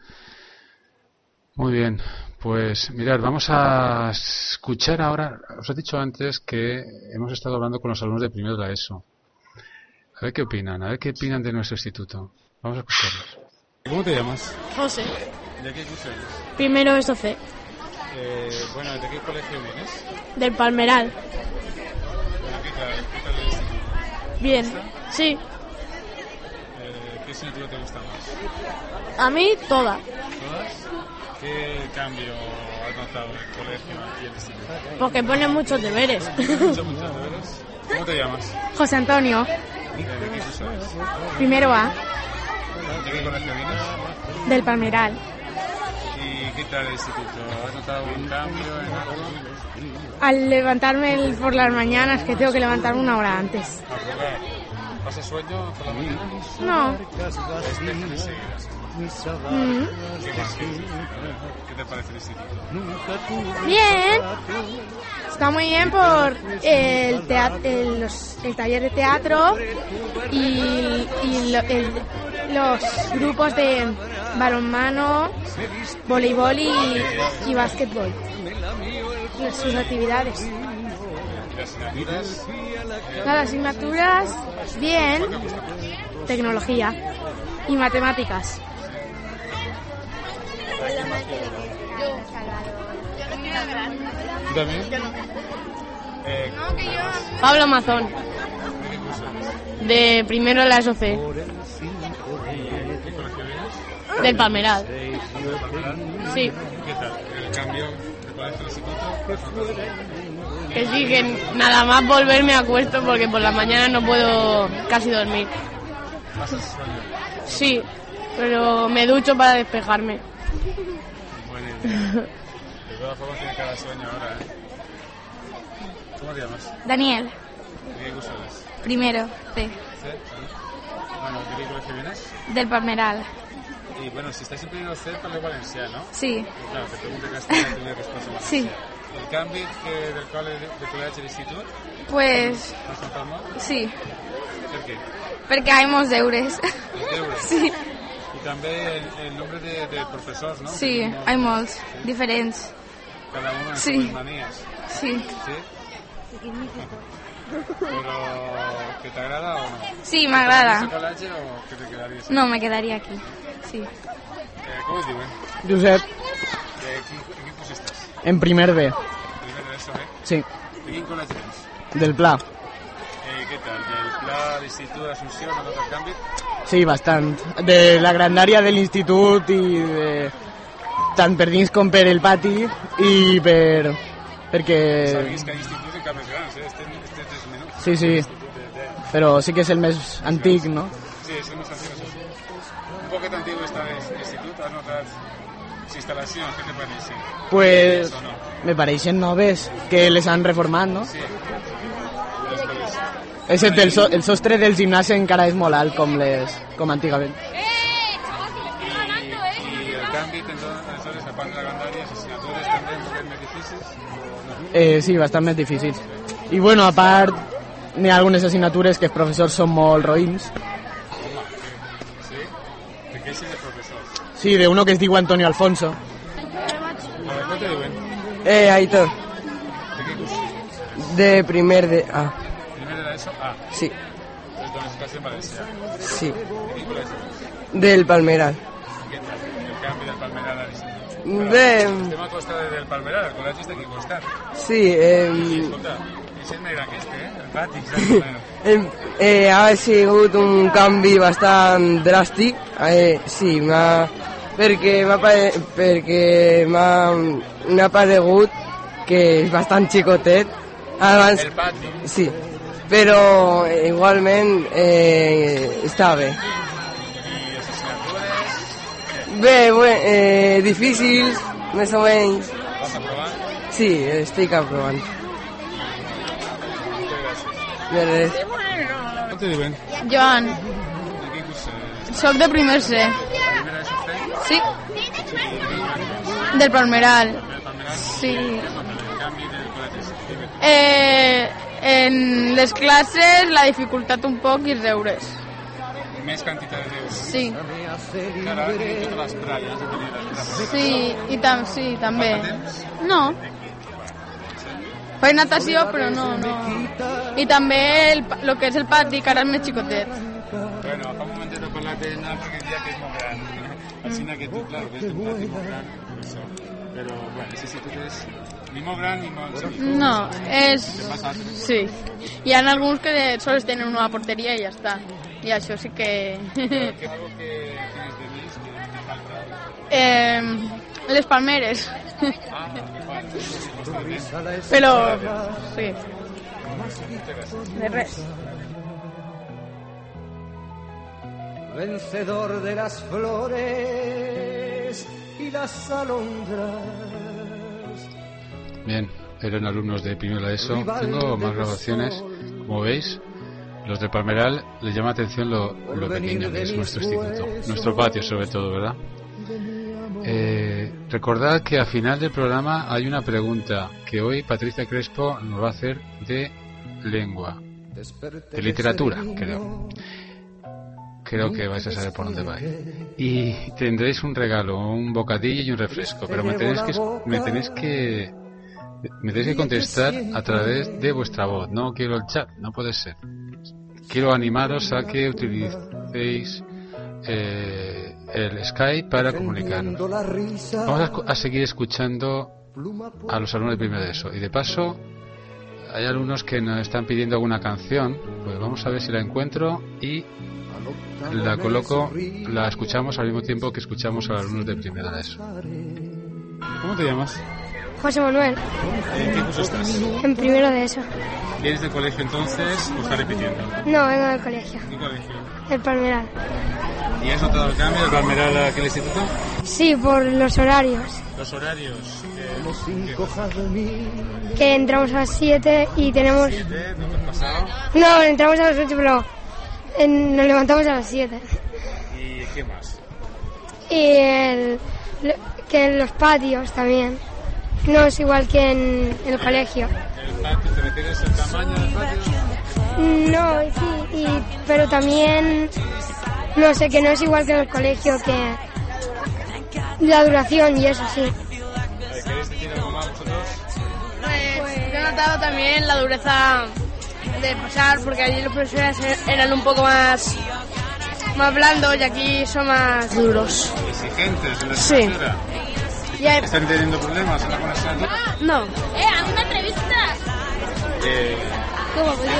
Muy bien, pues mirad, vamos a escuchar ahora. Os he dicho antes que hemos estado hablando con los alumnos de primero de la ESO. A ver qué opinan de nuestro instituto. Vamos a escucharlos. ¿Cómo te llamas? José. ¿De qué curso eres? Primero ESO C. Bueno, ¿de qué colegio vienes? Del Palmeral. ¿Qué tal el instituto? Bien, ¿Te gusta? sí. ¿Qué asignatura te gusta más? A mí, toda. ¿Todas? ¿Qué cambio has notado en el colegio y el instituto? Porque pone muchos deberes. Muchos deberes. ¿Cómo te llamas? José Antonio. ¿De qué curso eres? Primero A. ¿De qué colegio vienes? Del Palmeral. ¿Y qué tal el instituto? ¿Has notado un cambio en algo? Al levantarme por las mañanas, que tengo que levantarme una hora antes. ¿Pasas sueño por la mañana? No. ¿Qué te parece el instituto? Bien. Está muy bien por el taller de teatro y los grupos de balonmano, voleibol y básquetbol. Sus actividades. Las asignaturas, bien. Tecnología y matemáticas. ¿Tú también? Pablo Mazón, de primero de la ESO C. Del Palmeral. Sí. ¿Qué tal? ¿El cambio de colegio al instituto? Que sí, que nada más volver me acuesto porque por la mañana no puedo casi dormir. ¿Pasas sueño? Sí, pero me ducho para despejarme. Buena idea. De todas formas tiene cada sueño ahora, ¿eh? ¿Cómo te llamas? Daniel. ¿De qué curso eres? Primero C. ¿Sí? Bueno, ¿de qué colegio vienes? Del Palmeral. Y bueno, si estás en primero C, parles valencià, no? Sí. Claro, te pregunto que has tenido respuesta valencià. Sí. El canvi del col·legi a l'institut? Pues Has notat molt? sí, Per què? perquè hi ha molts deures. Els deures? Sí, I també el nombre de professors, no? sí, hi ha molts, diferents. Cada uno en Sí. sus manías. Sí. ¿Sí? Però que t'agrada o no? Sí, m'agrada. ¿Ese col·legi o que te quedaries? No, me quedaria aquí. Sí. Com es diuen? Josep, En quin curs estàs? en primer B. Primer d'ESO, eh? Sí, De quin col·legi ets? del Pla. Què tal? Del Pla d'Institut d'Assumpció, no tot el canvi? Sí, bastant. De la grandària de l'institut i de... tant per dins com per el pati i per perquè... Sabéis que hay institutos en canvis grans, este és menor. Sí, però sí que és el més antic, ¿no? Sí, es el más antiguo. Un poquito antiguo esta vez el instituto, ¿has notado sus instalaciones? ¿Qué te parece? Pues ¿O no? me pareixen noves, que les han reformat, no? Sí. Excepte el sostre del gimnàs encara és molt alt, com antigament. I el canvi, aleshores, a part de la grandària, les assignatures també un poquet més difícils? Sí, bastant més difícils. I bueno, a part, n'hi ha algunes assignatures que els professors són molt roïns. Home, sí? De què és de professors? Sí, de uno que es diu Antonio Alfonso. A ver, ¿cómo te diuen? Aitor. ¿De qué curso? De primer de A. ¿Primer de la ESO? A. Sí. Entonces, estás en Valencia. Sí. ¿De qué colegio? Del Palmeral. ¿Qué tal? El canvi del Palmeral a l'institut? Bé, Estem a costa del Palmeral, el col·legi està aquí al costat. sí, I escolta, és el més gran aquest, El pati, exacte. ha sigut un canvi bastant dràstic. Sí, perquè m'ha paregut que és bastant xicotet. Abans, El pati. sí, però igualment està bé. I les assignatures? Bé, difícils, més o menys. Vas aprovant? Sí, estic aprovant. De res. Com te diuen? Joan, De quin curs eres? soc de primer C. Primera de sostén? Sí, del Palmeral. Del Palmeral? Sí. El canvi del col·legi. En les classes la dificultat un poc i els deures. Més quantitat d'euros. Sí, Ara, totes les praies, sí, sí, també. temps? No. Faig natació, però no. I també el que és el pati, que ara és més xicotet. Bueno, fa un moment he parlat d'altre dia que és molt gran. Així que tu, clar, que és un pati molt gran, per això. Però, bueno, aquest institut és ni molt gran ni molt petit. No, és... Te passa altres? Sí. Hi ha alguns que sols tenen una porteria i ja està. I això sí que... ¿Qué algo que tienes de mí que te falta? Les palmeres. Ah, bueno, está bien. Però... Sí. De res. Vencedor de las flores y las alondras. Bien, eran alumnos de primero de ESO. Tengo más grabaciones, como veis. Los de Palmeral les llama atención lo pequeño que es nuestro instituto, nuestro patio sobre todo, ¿verdad? Recordad que al final del programa hay una pregunta que hoy Patricia Crespo nos va a hacer de lengua, de literatura, creo. Creo que vais a saber por dónde va. Y tendréis un regalo, un bocadillo y un refresco, pero me tenéis que contestar a través de vuestra voz. No quiero el chat, no puede ser. Quiero animaros a que utilicéis el Skype para comunicarnos. Vamos a seguir escuchando a los alumnos de primero de ESO. Y de paso, hay alumnos que nos están pidiendo alguna canción. Pues vamos a ver si la encuentro y la coloco, la escuchamos al mismo tiempo que escuchamos a los alumnos de primero de ESO. ¿Cómo te llamas? José Manuel, ¿En qué curso estás? en primero de eso. ¿Vienes del colegio entonces o estás repitiendo? No, vengo del colegio, ¿Qué colegio? el Palmeral. ¿Y has notado el cambio del Palmeral a aquel instituto? Sí, por los horarios, Los horarios. que entramos a las 7 y tenemos... ¿No te has pasado? No, entramos a las 8, pero nos levantamos a las 7. ¿Y qué más? Y que en los patios también. No es igual que en el colegio. ¿El patio te refieres al tamaño del patio? No, sí, pero también, no sé, que no es igual que en el colegio, que la duración y eso sí. ¿Queréis decir algo más vosotros? Pues he notado también la dureza de pasar, porque allí los profesores eran un poco más blandos y aquí son más duros. Exigentes en la Sí. asignatura. Ya- ¿Están teniendo problemas en alguna asignatura? No. ¡Haz una entrevista! ¿Cómo? Pues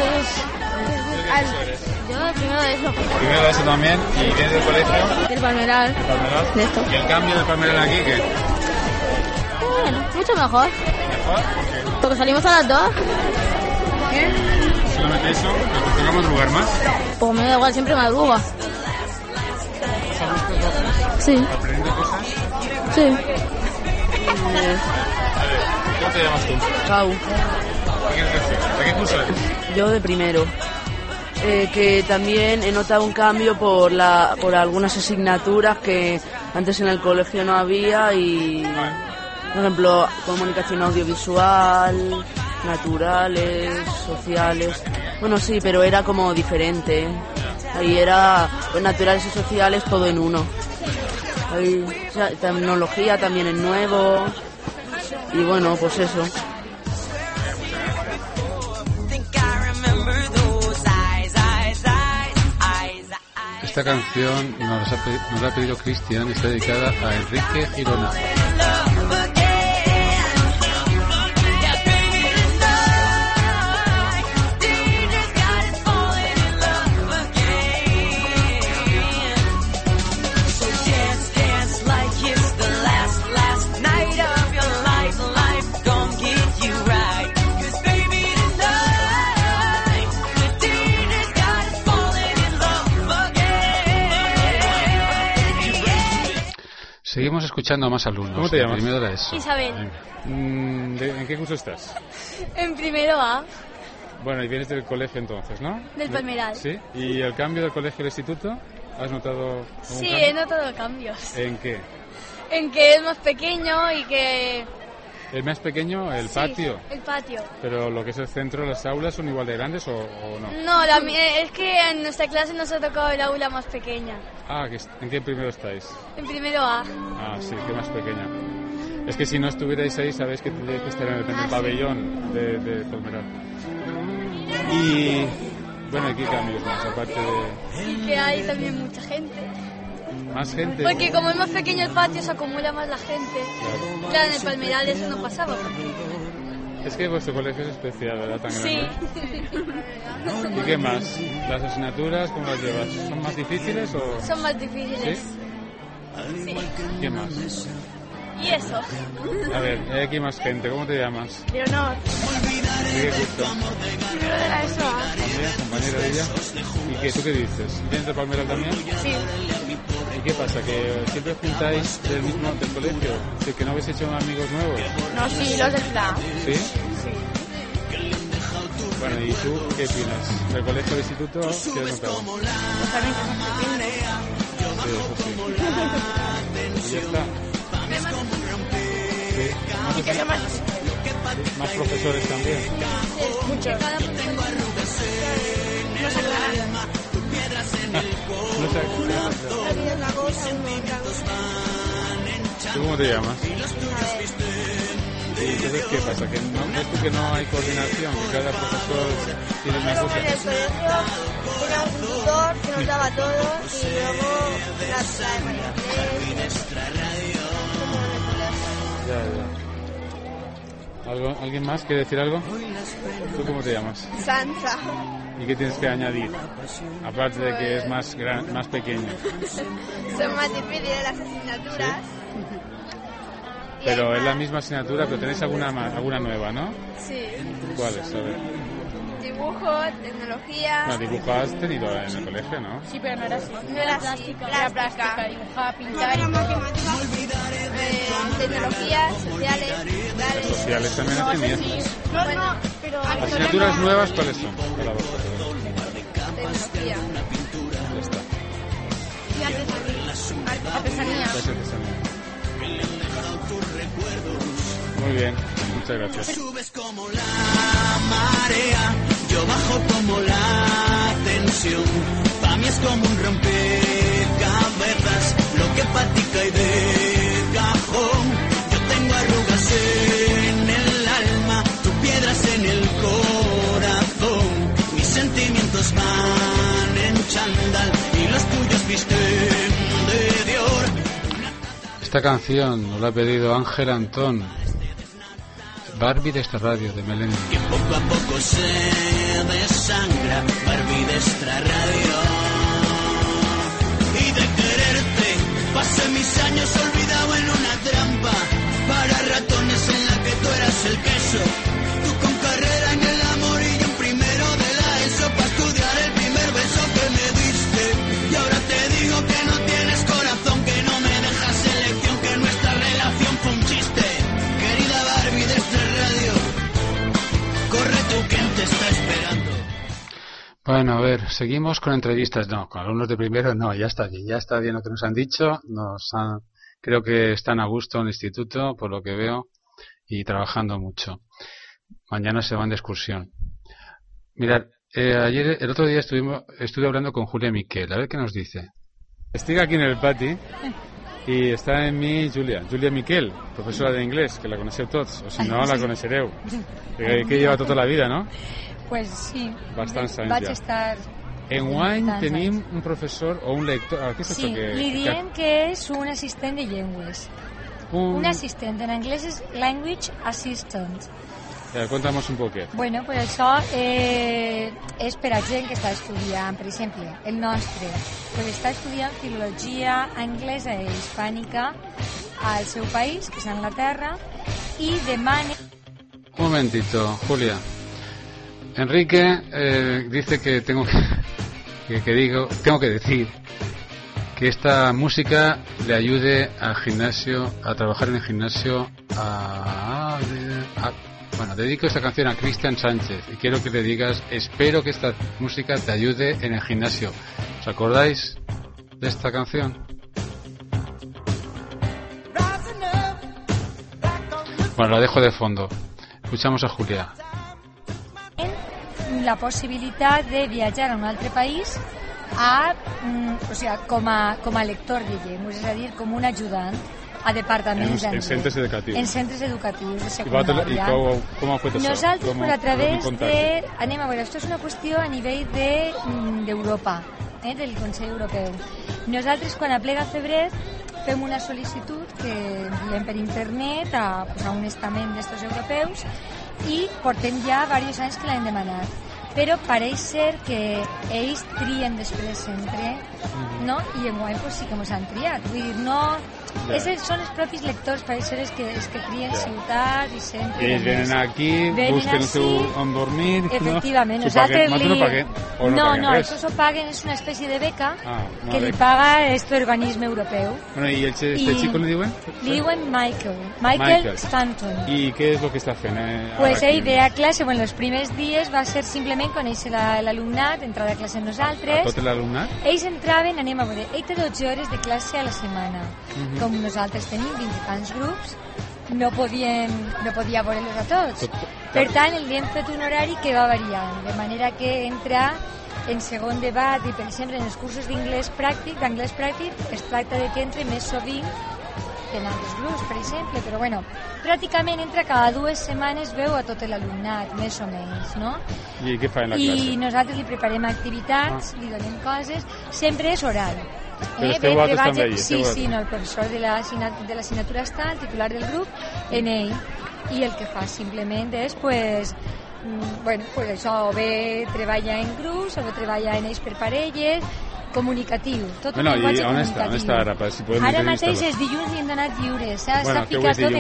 yo de primero de eso. Primero de eso también. ¿Y vienes del colegio? Del Palmeral. ¿El Palmeral? De esto. ¿Y el cambio del Palmeral aquí qué? Bueno, mucho mejor. ¿Mejor? ¿Por qué? Porque salimos a las 2. Solamente eso, pero que tenga madrugar más. Pues me da igual, siempre madruga. Sí. ¿Aprendiendo cosas? Sí. A ver, ¿cómo te llamas tú? Pau. ¿De qué curso eres? Yo de primero. Que también he notado un cambio por algunas asignaturas que antes en el colegio no había y, por ejemplo, comunicación audiovisual, naturales, sociales. Bueno, sí, pero era como diferente. Ahí era pues, naturales y sociales todo en uno. Ahí, o sea, tecnología también es nuevo. Y bueno, pues eso. Esta canción nos la ha pedido Cristian, está dedicada a Enrique Girona. Seguimos escuchando a más alumnos. ¿Cómo te llamas? Primero de la ESO. Isabel. ¿En qué curso estás? En primero A, Bueno, y vienes del colegio entonces, ¿no? del Palmeral. Sí. ¿Y el cambio del colegio al instituto? ¿Has notado algún Sí, cambio? he notado cambios. ¿En qué? En que es más pequeño y que... ¿El más pequeño, el Sí, patio? el patio. ¿Pero lo que es el centro, las aulas, son igual de grandes o no? No, es que en nuestra clase nos ha tocado el aula más pequeña. Ah, ¿en qué primero estáis? En primero A. Ah, sí, que más pequeña. Es que si no estuvierais ahí, sabéis que tendríais que estar en el pabellón de Palmeral. Y bueno, ¿y qué cambios más? Aparte de... Y que hay también mucha gente. ¿Más gente? Porque como es más pequeño el patio, se acumula más la gente. Claro, en el Palmeral eso no pasaba. Es que vuestro colegio es especial, ¿verdad? Tan Sí. grande. ¿Y qué más? ¿Las asignaturas cómo las llevas? ¿Son más difíciles o...? Son más difíciles. ¿Sí? ¿Qué más? ¿Y eso? A ver, hay aquí más gente. ¿Cómo te llamas? Leonor. ¿De qué curso? Primero de la ESO. ¿También? ¿Compañera de ella? ¿Y qué? ¿Tú qué dices? ¿Vienes de Palmeral también? Sí. ¿Y qué pasa? ¿Que siempre juntáis del colegio? ¿Sí, que no habéis hecho amigos nuevos? No, sí, los del plan. ¿Sí? Bueno, ¿y tú qué opinas? ¿Del colegio al instituto qué has notado? Pues también que son pequeños. Sí, eso sí. Y ya está. Sí. Y que son más... ¿Más profesores también? Muchos. No se aclaran. No sé. ¿Tú cómo te llamas? ¿Y entonces qué pasa? ¿Que no, ves tú que no hay coordinación? ¿Que cada profesor tiene una cosa? En el colegio era un tutor que nos daba todo y luego la de María Inglés. ¿Alguien más quiere decir algo? ¿Tú cómo te llamas? Sansa. ¿Y qué tienes que añadir? Aparte de que es más pequeño. Son más difíciles las asignaturas. Pero es la misma asignatura, pero tenéis alguna nueva, ¿no? Sí. ¿Cuáles? A ver. Dibujo, tecnología. No, dibujo has tenido en el colegio, ¿no? Sí, pero no era así. No era plástica. Era plástica. Dibujaba, pintar. Tecnologías, sociales. Las sociales también las tenías. No, pero... ¿Asignaturas nuevas cuáles son? Para vosotros. Tecnología. Ya está. Y artesanía. Ya es artesanía. Muy bien, muchas gracias. Subes como la marea, yo bajo como la tensión. Pa' mí es como un rompecabezas, lo que pa' ti cae de cajón. Yo tengo arrugas en el alma, tú piedras en el corazón. Mis sentimientos van en chándal y los tuyos visten de Dior. Esta canción nos la ha pedido Ángel Antón. Barbie de esta radio, de Melendi. Que poco a poco se desangra, Barbie de esta radio. Y de quererte, pasé mis años olvidado en una trampa, para ratones en la Bueno, a ver, seguimos con entrevistas. No, con alumnos de primero no, ya está bien lo que nos han dicho. Creo que están a gusto en el instituto, por lo que veo, y trabajando mucho. Mañana se van de excursión. Mirad, el otro día estuve hablando con Julia Miquel, a ver qué nos dice. Estoy aquí en el pati y está en mi Julia Miquel, profesora de inglés, que la coneixeu tots, o si no la coneixereu, que lleva tota la vida, no? Pues sí, bastants anys vaig ja. estar... Enguany tenim un professor o un lector... Què és sí, això li diem que és un assistent de llengües. Un assistent, en anglès és language assistant. Conta'm un poquet. Bueno, pues això és per a gent que està estudiant, per exemple, el nostre, que està estudiant filologia anglesa i hispànica al seu país, que és Anglaterra, i demana... Un momentito, Julia. Enrique dice que tengo que decir que esta música le ayude al gimnasio, a trabajar en el gimnasio, bueno, dedico esta canción a Cristian Sánchez y quiero que le digas, espero que esta música te ayude en el gimnasio. ¿Os acordáis de esta canción? Bueno, la dejo de fondo. Escuchamos a Julia. La possibilitat de viatjar a un altre país com a lector de llengües, és a dir, com un ajudant a departaments d'anglès. En centres educatius. En centres educatius de secundària. I com ha fet això? Nosaltres, a través de... Anem a veure, esto és una qüestió a nivell d'Europa, del Consell Europeu. Nosaltres, quan aplega febrer, fem una sol·licitud que enviem per internet a un estament d'estos europeus i portem ja diversos anys que l'hem demanat. Però pareix ser que ells trien després sempre, no? I enguany pues, sí que ens han triat. Vull dir, no... Són els propis lectors, pareix ser que trien ciutats i centres. I ells venen aquí, busquen on dormir... Efectivament. Nosaltres no paguem. No, això s'ho paguen, és una espècie de beca que li paga este organisme europeu. Bueno, ¿y este chico le diuen? Li diuen Michael Stanton. ¿Y qué es lo que está fent? Pues ell ve a classe, bueno, els primers dies va ser simplement conèixer l'alumnat, entrar a classe amb nosaltres. A tot l'alumnat? Ells entraven, anem a veure, ell té 12 hores de classe a la setmana. Com nosaltres tenim 20 i tants grups, no podia veure-los a tots. Per tant, li hem fet un horari que va variant, de manera que entra en segon debat i, per exemple, en els cursos d'anglès pràctic, es tracta de que entre més sovint que en altres grups, per exemple, però bueno, pràcticament entra cada 2 setmanes veu a tot l'alumnat, més o menys, no? I què fa en la classe? I nosaltres li preparem activitats, li donem coses, sempre és oral. Però esteu vosaltres també allà? Sí, no, el professor de l'assignatura està, el titular del grup, en ell, i el que fa simplement és, pues això, o bé treballa en grups, o bé treballa en ells per parelles, comunicatiu, tot un llenguatge comunicatiu. On està ara? Ara mateix és dilluns i hem donat lliures, s'ha ficat tot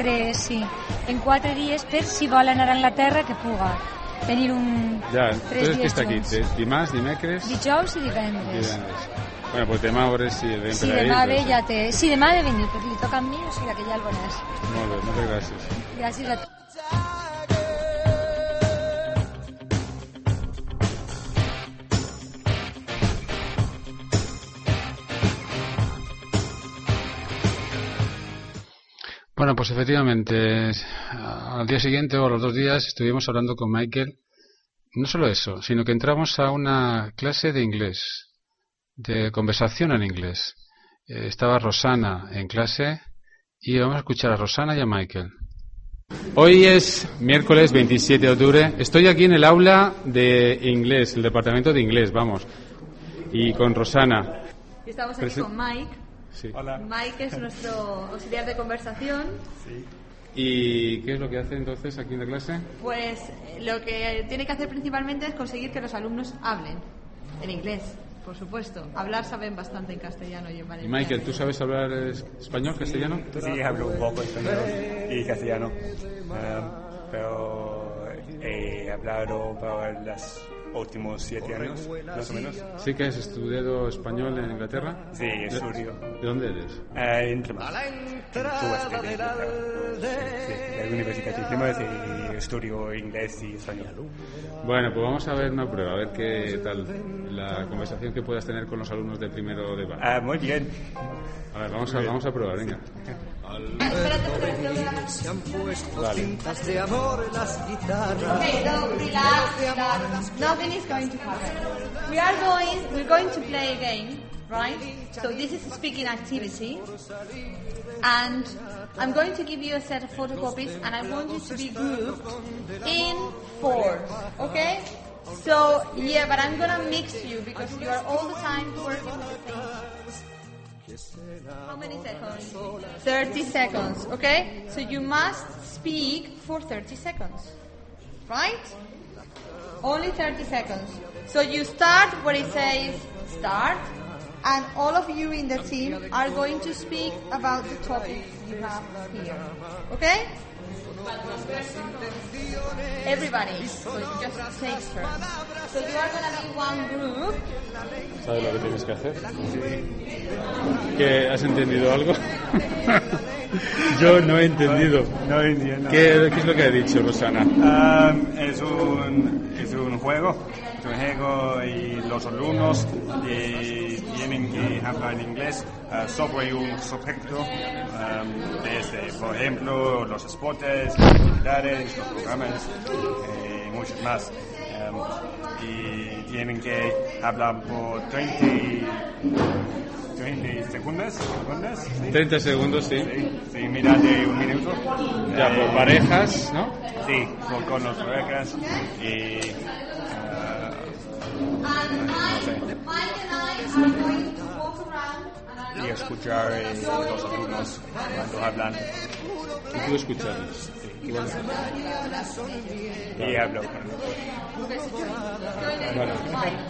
en 4 dies per si vol anar a Anglaterra que puga venir 3 dies està aquí? junts. Dimarts, dimecres? Dijous i divendres. Bueno, pues demà a veure si ve per ahí. Sí, demà ha de venir, perquè li toca a mi, o sigui que ja el coneix. Molt bé, moltes gràcies. Gràcies a tu. Bueno, pues efectivamente, al día siguiente o a los 2 días estuvimos hablando con Michael. No solo eso, sino que entramos a una clase de inglés, de conversación en inglés. Estaba Rosana en clase y vamos a escuchar a Rosana y a Michael. Hoy es miércoles 27 de octubre. Estoy aquí en el aula de inglés, el departamento de inglés, vamos. Y con Rosana. Estamos aquí con Mike. Sí. Hola. Mike es nuestro auxiliar de conversación. Sí. ¿Y qué es lo que hace entonces aquí en la clase? Pues lo que tiene que hacer principalmente es conseguir que los alumnos hablen en inglés, por supuesto. Hablar saben bastante en castellano y en valenciano. Y Michael, ¿tú sabes hablar español, castellano? Sí, hablo un poco español y castellano. Pero he hablado para últimos 7 años, más o menos. ¿Sí que has estudiado español en Inglaterra? Sí, estudio. ¿De dónde eres? En Plymouth, en sudoeste de Inglaterra. Sí, en la Universidad de Plymouth y estudio inglés y español. Bueno, pues vamos a ver una prueba, a ver qué tal la conversación que puedas tener con los alumnos de primero de bar. Muy bien. A ver, vamos a probar, venga. Se han puesto cintas de amor en las guitarras. Okay, so relax. Nothing is going to happen. We're going to play a game, right? So this is a speaking activity, and I'm going to give you a set of photocopies, and I want you to be grouped in 4. Okay? So yeah, but I'm gonna mix you because you are all the time working with the things. How many seconds? 30 seconds, okay? So you must speak for 30 seconds, right? Only 30 seconds. So you start where it says start, and all of you in the team are going to speak about the topic you have here, okay? Everybody, so just take turns. So you are going to be one group. ¿Sabes lo que tienes que hacer? ¿Que has entendido algo? Yo no he entendido. No entiendo. ¿Qué es lo que ha dicho Rosana? Es un juego. Es un juego y los alumnos tienen que hablar en inglés sobre un sujeto, desde, por ejemplo, los deportes, las actividades, los programas y muchos más. Y tienen que hablar por 30 segundos. 30 segundos, sí. Sí, mira, de un minuto. Ya, por parejas, ¿no? Sí, con las parejas y... y escuchar los alumnos cuando hablan. Y tú escucharlos. Sí. Y hablo con ellos.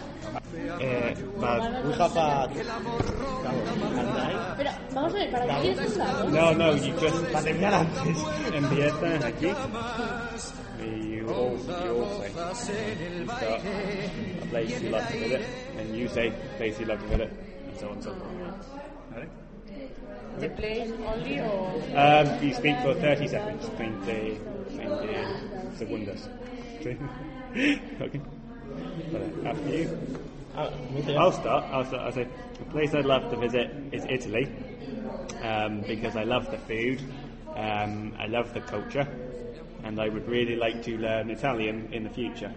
But we have a Pero, vamos a ver, ¿para qué quieres usarlo? No, you just para terminar antes. Empieza aquí. You all say, you start a place you like to visit, and you say place you like to visit, and so on and so forth. Ready? The place only or? You speak for 30 seconds, 20 segundos. Okay. After you. I'll start. I'll say the place I'd love to visit is Italy, because I love the food, I love the culture, and I would really like to learn Italian in the future.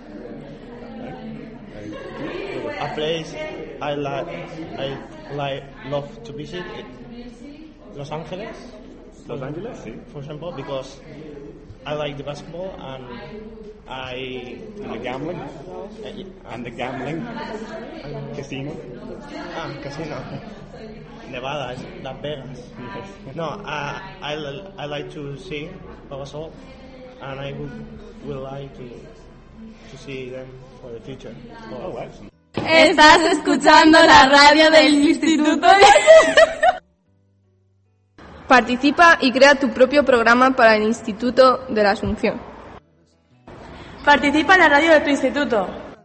A place I love to visit Los Angeles. Los Angeles, sí. For example, because I like the basketball and the gambling. And the gambling. Casino. Casino. Nevada, Las Vegas. No, I like to see Babasol, and I would like to see them for the future. Oh, excellent. Estás escuchando la radio del Instituto. Participa y crea tu propio programa para el Instituto de la Asunción. Participa en la radio de tu instituto.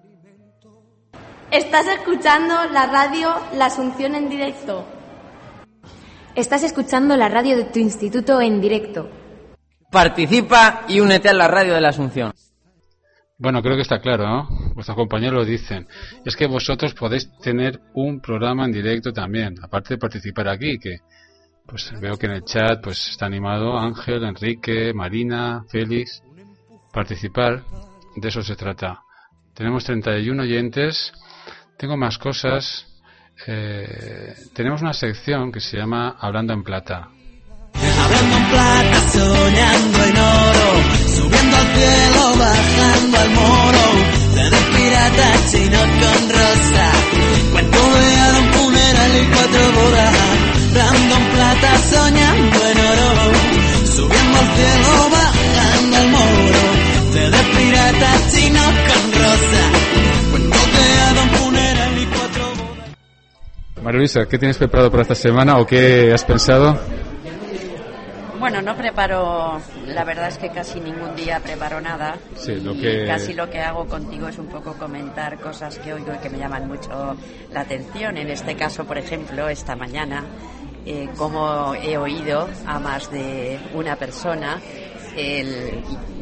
Estás escuchando la radio La Asunción en directo. Estás escuchando la radio de tu instituto en directo. Participa y únete a la radio de la Asunción. Bueno, creo que está claro, ¿no? Vuestros compañeros lo dicen. Es que vosotros podéis tener un programa en directo también, aparte de participar aquí, que pues veo que en el chat pues está animado Ángel, Enrique, Marina, Félix. Participar, de eso se trata. Tenemos 31 oyentes. Tengo más cosas. Tenemos una sección que se llama Hablando en Plata. Hablando en plata, soñando en oro, subiendo al cielo, bajando al moro, de pirata chino con rosa, cuento de hada, un funeral y 4 bodas. Hablando en plata, soñando en oro, subiendo al cielo, bajando al moro, de pirata chino con rosa, cuento de hada, un funeral y 4 bodas. María Luisa, ¿qué tienes preparado para esta semana o qué has pensado? Bueno, no preparo, la verdad es que casi ningún día preparo nada. Sí, y casi lo que hago contigo es un poco comentar cosas que oigo y que me llaman mucho la atención. En este caso, por ejemplo, esta mañana, como he oído a más de una persona el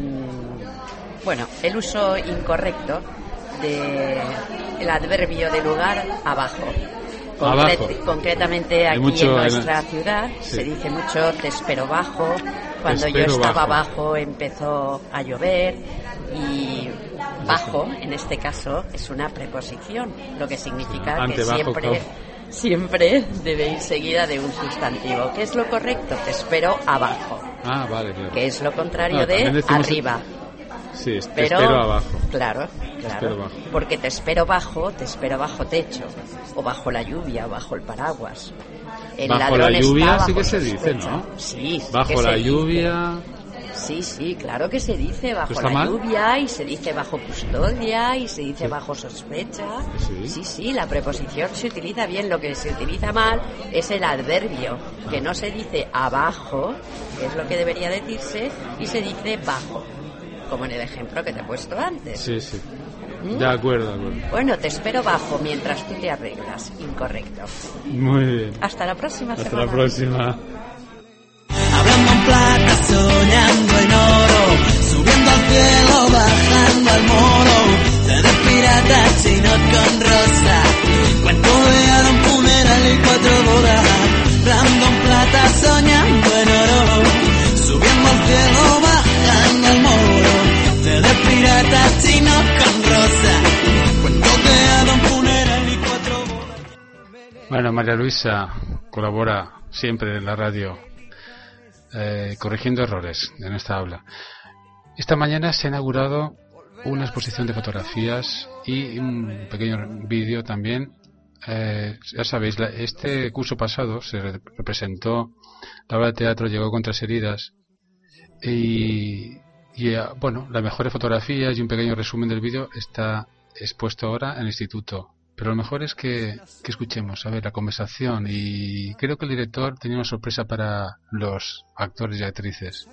uso incorrecto del adverbio de lugar abajo. Concretamente aquí en nuestra ciudad se dice mucho te espero bajo. Cuando yo estaba bajo empezó a llover, y bajo en este caso es una preposición, lo que significa que siempre debe ir seguida de un sustantivo. ¿Qué es lo correcto? Te espero abajo. Vale, claro. Que es lo contrario de arriba. Sí, te espero abajo. Claro. Espero bajo. Porque te espero bajo techo, o bajo la lluvia, o bajo el paraguas. Bajo la lluvia sí que se dice, ¿no? Sí, bajo la lluvia. Sí, claro que se dice bajo la lluvia, y se dice bajo custodia, y se dice bajo sospecha. Sí, la preposición se utiliza bien. Lo que se utiliza mal es el adverbio, que no se dice abajo, que es lo que debería decirse, y se dice bajo, como en el ejemplo que te he puesto antes. Sí. De acuerdo. Bueno, te espero bajo mientras tú te arreglas. Incorrecto. Muy bien. Hasta la próxima semana. Hasta la próxima. Hablando en plata, soñando en oro, subiendo al cielo, bajando al moro, de pirata, chino con rosa, cuento de Adam, funeral y 4 bodas. Hablando en plata, soñando en oro, subiendo al cielo, bajando al moro, de pirata, chino con rosa, cuento de Adam, funeral y 4 bodas. Bueno, María Luisa colabora siempre en la radio, corrigiendo errores en esta aula. Esta mañana se ha inaugurado una exposición de fotografías y un pequeño vídeo también. Ya sabéis, este curso pasado se representó la obra de teatro Llegó con 3 heridas, y las mejores fotografías y un pequeño resumen del vídeo está expuesto ahora en el instituto. Pero lo mejor es que escuchemos, la conversación, y creo que el director tenía una sorpresa para los actores y actrices.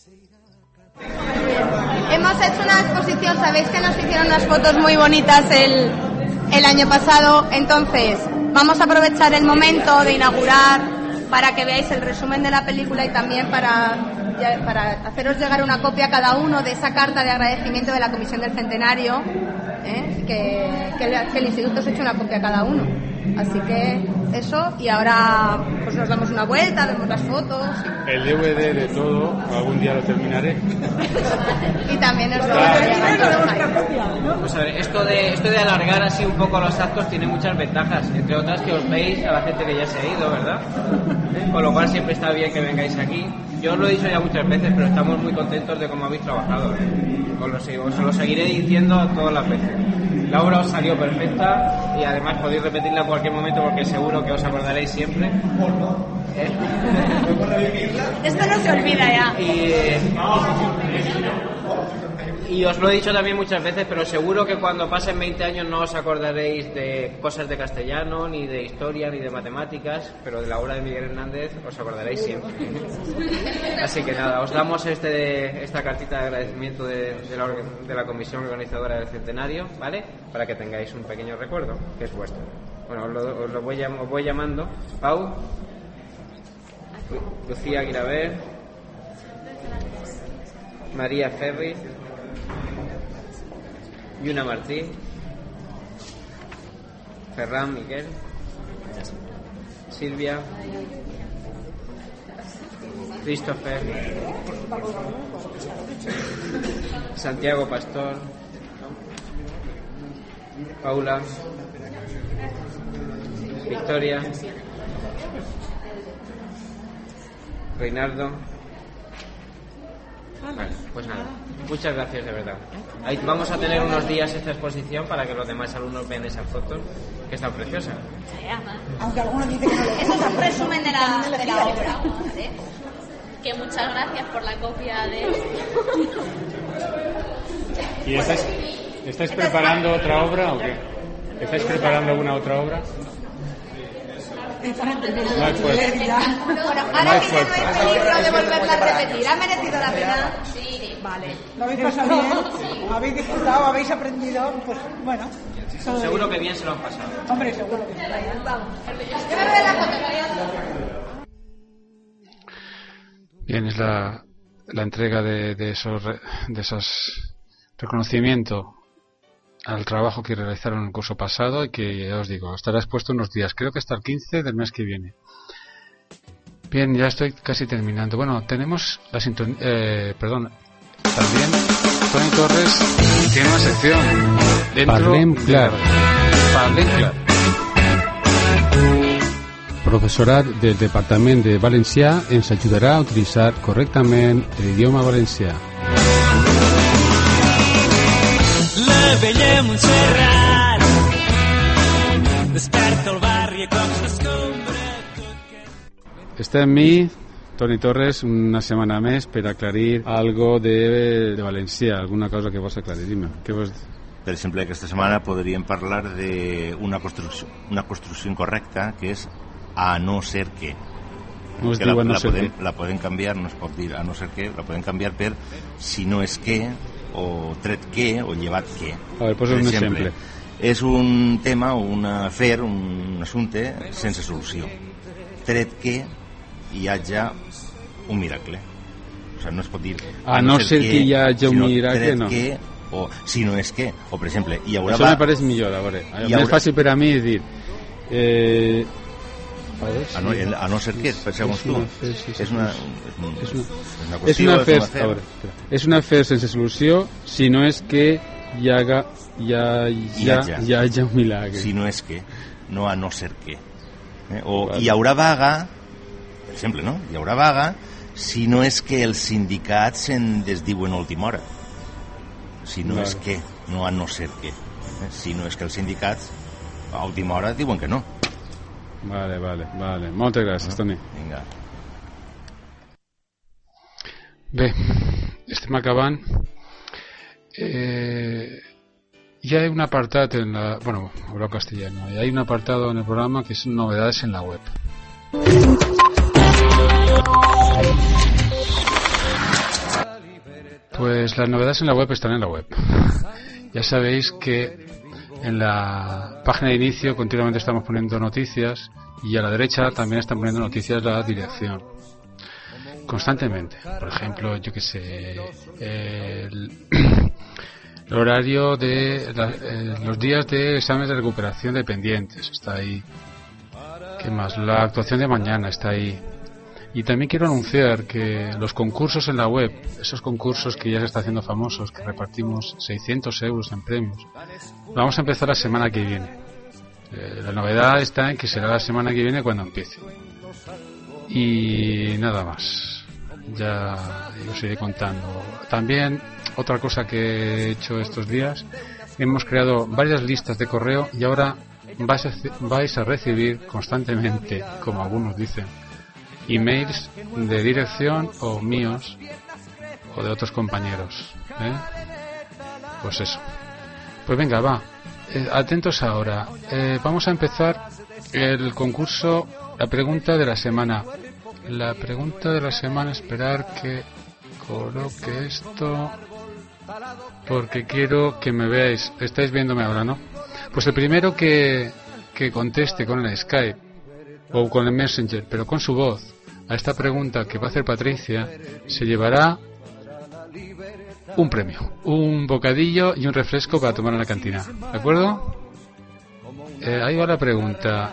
Hemos hecho una exposición, sabéis que nos hicieron unas fotos muy bonitas el año pasado, entonces vamos a aprovechar el momento de inaugurar para que veáis el resumen de la película, y también para haceros llegar una copia cada uno de esa carta de agradecimiento de la Comisión del Centenario, que el instituto os ha hecho una copia a cada uno. Así que eso, y ahora pues nos damos una vuelta, vemos las fotos. El DVD de todo, algún día lo terminaré. Y también os Pues a ver, esto de alargar así un poco los actos tiene muchas ventajas, entre otras que os veis a la gente que ya se ha ido, ¿verdad? Con lo cual siempre está bien que vengáis aquí. Yo os lo he dicho ya muchas veces, pero estamos muy contentos de cómo habéis trabajado. Os lo seguiré diciendo todas las veces. La obra os salió perfecta, y además podéis repetirla en cualquier momento porque seguro que os acordaréis siempre. Esto no se olvida ya. Y os lo he dicho también muchas veces, pero seguro que cuando pasen 20 años no os acordaréis de cosas de castellano, ni de historia, ni de matemáticas, pero de la obra de Miguel Hernández os acordaréis siempre. Así que nada, os damos esta cartita de agradecimiento de la comisión organizadora del centenario, ¿vale? Para que tengáis un pequeño recuerdo, que es vuestro. Bueno, os voy llamando. Pau, Lucía Aguilaber, María Ferri, Yuna Martí, Ferran Miquel, Silvia, Christopher, Santiago Pastor, Paula, Victoria, Reinaldo. Vale, pues nada, muchas gracias de verdad. Ahí vamos a tener unos días esta exposición para que los demás alumnos vean esas fotos, que están preciosas. Aunque algunos dicen que no. Eso es un resumen de la obra, ¿vale? Que muchas gracias por la copia de... ¿Y estáis preparando otra obra o qué? ¿Estáis preparando alguna otra obra? No hay fuerza. Bueno, ahora que ya no hay peligro de volverla a repetir, ¿ha merecido la pena? Sí. Vale. ¿Lo habéis pasado bien? ¿Habéis disfrutado? ¿Habéis aprendido? Pues bueno. Seguro que bien se lo han pasado. Hombre, seguro que bien. Vamos. Yo me veo la foto. Bien, es la entrega de esos reconocimiento al trabajo que realizaron el curso pasado y que, ya os digo, estará expuesto unos días, creo que hasta el 15 del mes que viene. Bien, ya estoy casi terminando. Bueno, tenemos la sintonía, también Toni Torres tiene una sección Parlem clar. Parlem clar. Professorat del Departament de Valencià ens ajudarà a utilitzar correctament l'idioma valencià. La vella Montserrat desperta el barri a cops d'escombra. Está en mí, Toni Torres, una setmana més per aclarir algo de Valencià, alguna cosa que vols aclarir. Dime, què vols dir? Per exemple, aquesta setmana podríem parlar d'una construcció incorrecta, que és a no ser que. No es diu a no ser que. La podem canviar, no es pot dir a no ser que, la podem canviar per si no és que, o tret que, o llevat que. A veure, posa un exemple. És un tema, un afer, un assumpte sense solució. Tret que hi hagi un miracle. O sigui, no es pot dir a no ser que hi hagi un miracle, no. Que, o si no és que, o per exemple hi haurà... Això me pareix millor, a veure, més fàcil per a mi és dir a no ser que, segons tu, és una qüestió, és una afer, a veure, és un afer sense solució si no és que hi hagi un milagre. Si no és que, no a no ser que. O hi haurà vaga, per exemple, no? Hi haurà vaga si no és que els sindicats se'n desdiuen a última hora. Si no és que, no a no ser que. Si no és que els sindicats a última hora diuen que no. Vale. Moltes gràcies, Toni. Vinga. Bé, estem acabant. Y hay un apartado en la... Bueno, hablo castellano. Y hay un apartado en el programa que son novedades en la web. Pues las novedades en la web están en la web. Ya sabéis que en la página de inicio continuamente estamos poniendo noticias y a la derecha también están poniendo noticias la dirección. Constantemente. Por ejemplo, yo que sé, el horario de los días de exámenes de recuperación de pendientes está ahí. ¿Qué más? La actuación de mañana está ahí. Y también quiero anunciar que los concursos en la web, esos concursos que ya se están haciendo famosos, que repartimos 600 euros en premios, vamos a empezar la semana que viene. La novedad está en que será la semana que viene cuando empiece. Y nada más. Ya os iré contando. También, otra cosa que he hecho estos días, hemos creado varias listas de correo y ahora vais a recibir constantemente, como algunos dicen, emails de dirección o míos o de otros compañeros. Pues eso. Pues venga, va. Atentos ahora. Vamos a empezar el concurso, la pregunta de la semana. La pregunta de la semana, esperar que coloque esto porque quiero que me veáis. Estáis viéndome ahora, ¿no? Pues el primero que conteste con el Skype o con el Messenger, pero con su voz, a esta pregunta que va a hacer Patricia, se llevará un premio, un bocadillo y un refresco para tomar en la cantina. ¿De acuerdo? Ahí va la pregunta.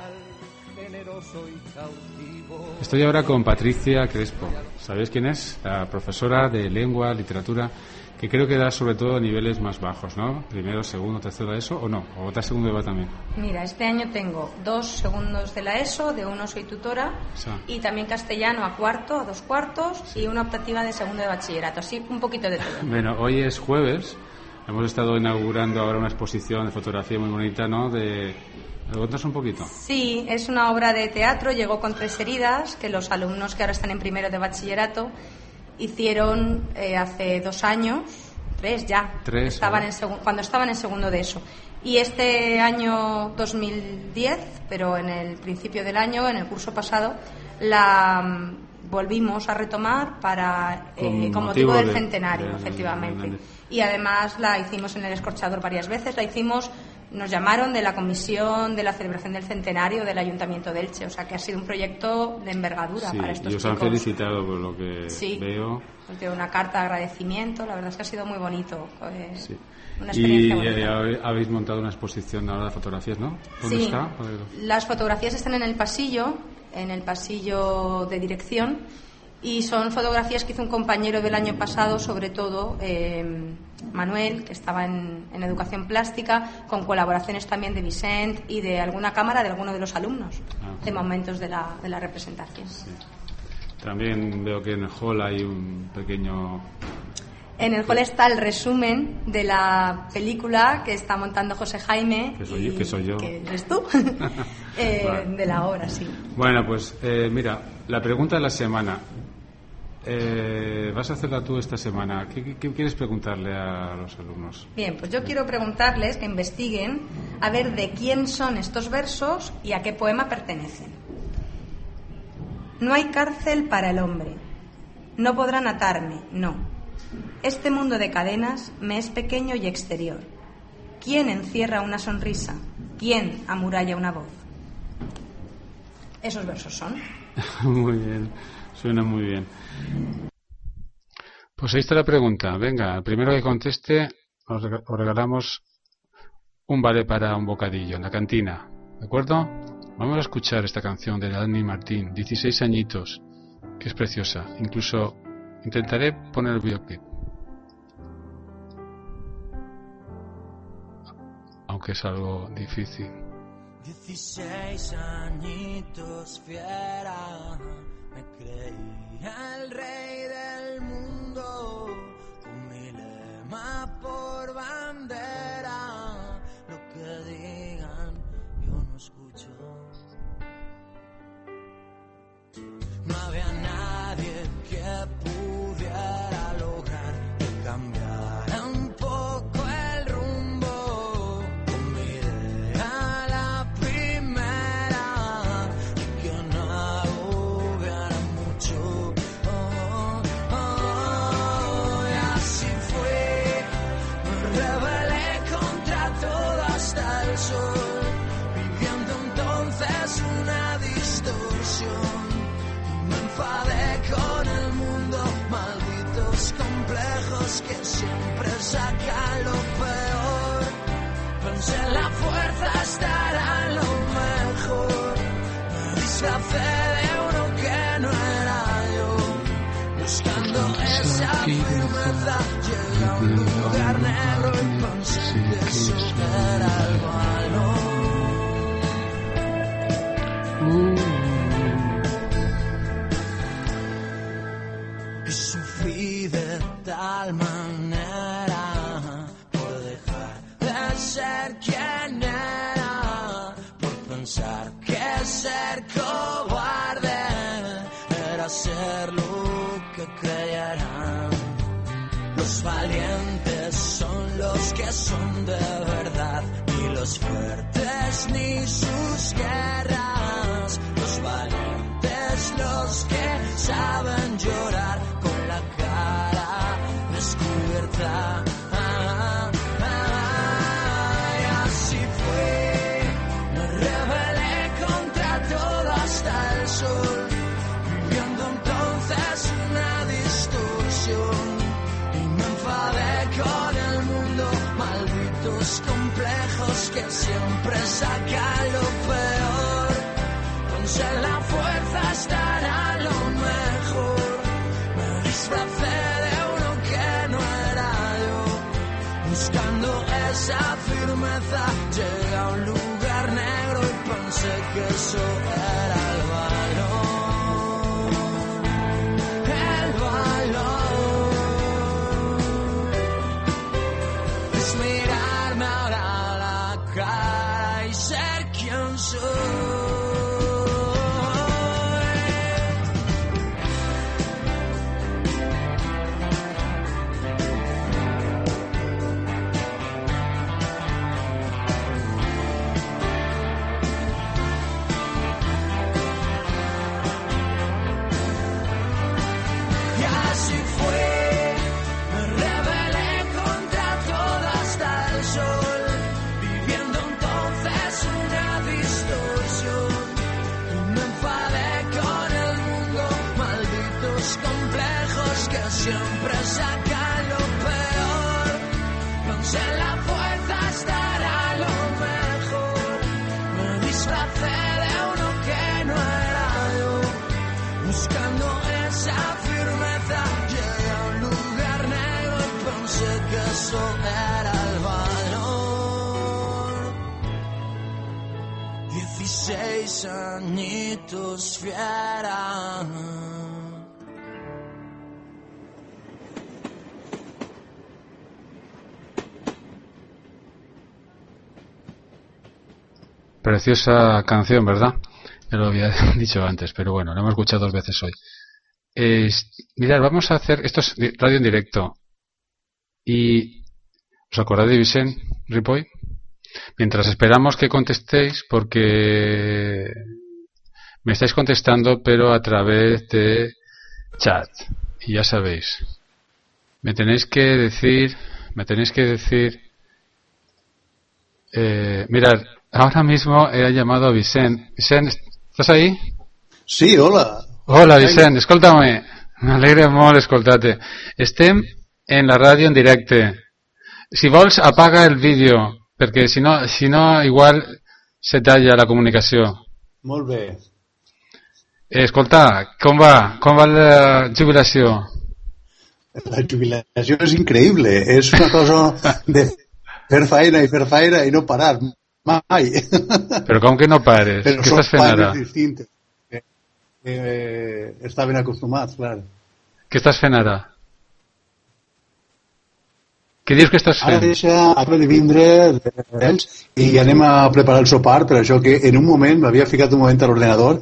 Estoy ahora con Patricia Crespo. ¿Sabéis quién es? La profesora de lengua, literatura, que creo que da sobre todo a niveles más bajos, ¿no? Primero, segundo, tercero de ESO, ¿o no? ¿O da segundo de EVA también? Mira, este año tengo 2 segundos de la ESO, de uno soy tutora, y también castellano a cuarto, a 2 cuartos, y una optativa de segundo de bachillerato, así un poquito de todo. Bueno, hoy es jueves, hemos estado inaugurando ahora una exposición de fotografía muy bonita, ¿no? ¿Me cuentas un poquito? Sí, es una obra de teatro, llegó con 3 heridas, que los alumnos que ahora están en primero de bachillerato hicieron hace 2 años, 3 ya, 3, cuando estaban en segundo de ESO. Y este año 2010, pero en el principio del año, en el curso pasado, la volvimos a retomar con motivo del centenario, efectivamente. Y además la hicimos en el Escorchador varias veces, nos llamaron de la comisión de la celebración del centenario del Ayuntamiento de Elche, o sea que ha sido un proyecto de envergadura para estos chicos. Y os han felicitado por lo que veo. Os dio una carta de agradecimiento, la verdad es que ha sido muy bonito. Una experiencia bonita. Habéis montado una exposición ahora de fotografías, ¿no? ¿Dónde está? Las fotografías están en el pasillo de dirección, y son fotografías que hizo un compañero del año pasado, sobre todo Manuel, que estaba en educación plástica, con colaboraciones también de Vicent y de alguna cámara de alguno de los alumnos de momentos de la representación. Sí. También veo que en el hall hay un pequeño... En el hall está el resumen de la película que está montando José Jaime, que soy yo, que eres tú, de la obra, sí. Bueno, pues mira, la pregunta de la semana. Vas a hacerla tú esta semana. ¿Qué quieres preguntarle a los alumnos? Bien, pues yo quiero preguntarles que investiguen a ver de quién son estos versos y a qué poema pertenecen. No hay cárcel para el hombre. No podrán atarme, no. Este mundo de cadenas me es pequeño y exterior. ¿Quién encierra una sonrisa? ¿Quién amuralla una voz? Esos versos son. Muy bien, suena muy bien. Pues ahí está la pregunta. Venga, el primero que conteste os regalamos un vale para un bocadillo en la cantina. ¿De acuerdo? Vamos a escuchar esta canción de Dani Martín, 16 añitos, que es preciosa. Incluso intentaré poner el videoclip, aunque es algo difícil. 16 añitos fiera, me creía el rey del mundo, con mi lema por bandera. Lo que digan yo no escucho. No había nadie que pudiera lograr que cambiara un poco el rumbo. Con mi idea la primera, y que no agobiara mucho. Y así fue, me rebelé contra todo hasta el sol, viviendo entonces una distorsión. Me enfadé con el mundo, malditos complejos que siempre sacan lo peor. Pensé en la fuerza estará en lo mejor. Me disfracé de uno que no era yo, buscando esa firmeza. Llegué a un lugar negro y pensé que eso era el valor. Y sufrí de tal manera por dejar de ser quien era, por pensar que ser cobarde era ser lo que creyeran. Los valientes son los que son de verdad, ni los fuertes ni sus guerras. Los valientes los que saben llorar con la cara descubierta. Y así fue, me rebelé contra todo hasta el sol, viviendo entonces una distorsión. Y me enfadé con el mundo, malditos complejos que siempre sacan lo peor. Pensé en la fuerza estará lo mejor. Me disfracé de uno que no era yo, buscando esa firmeza. Llegué a un lugar negro y pensé que eso era el valor. El valor es mirarme ahora a la cara y ser quien soy. añitos fiera. Preciosa canción, ¿verdad? Ya lo había dicho antes, pero bueno, lo hemos escuchado 2 veces hoy. Mirad, vamos a hacer... Esto es radio en directo. Y... ¿Os acordáis de Vicent Ripoll? Mientras esperamos que contestéis, porque me estáis contestando, pero a través de chat. Y ya sabéis. Me tenéis que decir... mirad, ahora mismo he llamado a Vicent. Vicent, ¿estás ahí? Sí, hola. Hola, Vicent, escolta'm. M'alegra molt escoltar-te. Estem en la ràdio en directe. Si vols, apaga el vídeo, perquè si no igual se talla la comunicació. Molt bé. Escolta, com va la jubilació? La jubilació és increïble. És una cosa de fer feina i no parar mai. Però com que no pares? Què estàs fent ara? Estaven acostumats, clar. Què estàs fent ara? Què dius que estàs fent? Acaba de vindre i anem a preparar el sopar, per això que en un moment m'havia ficat un moment a l'ordenador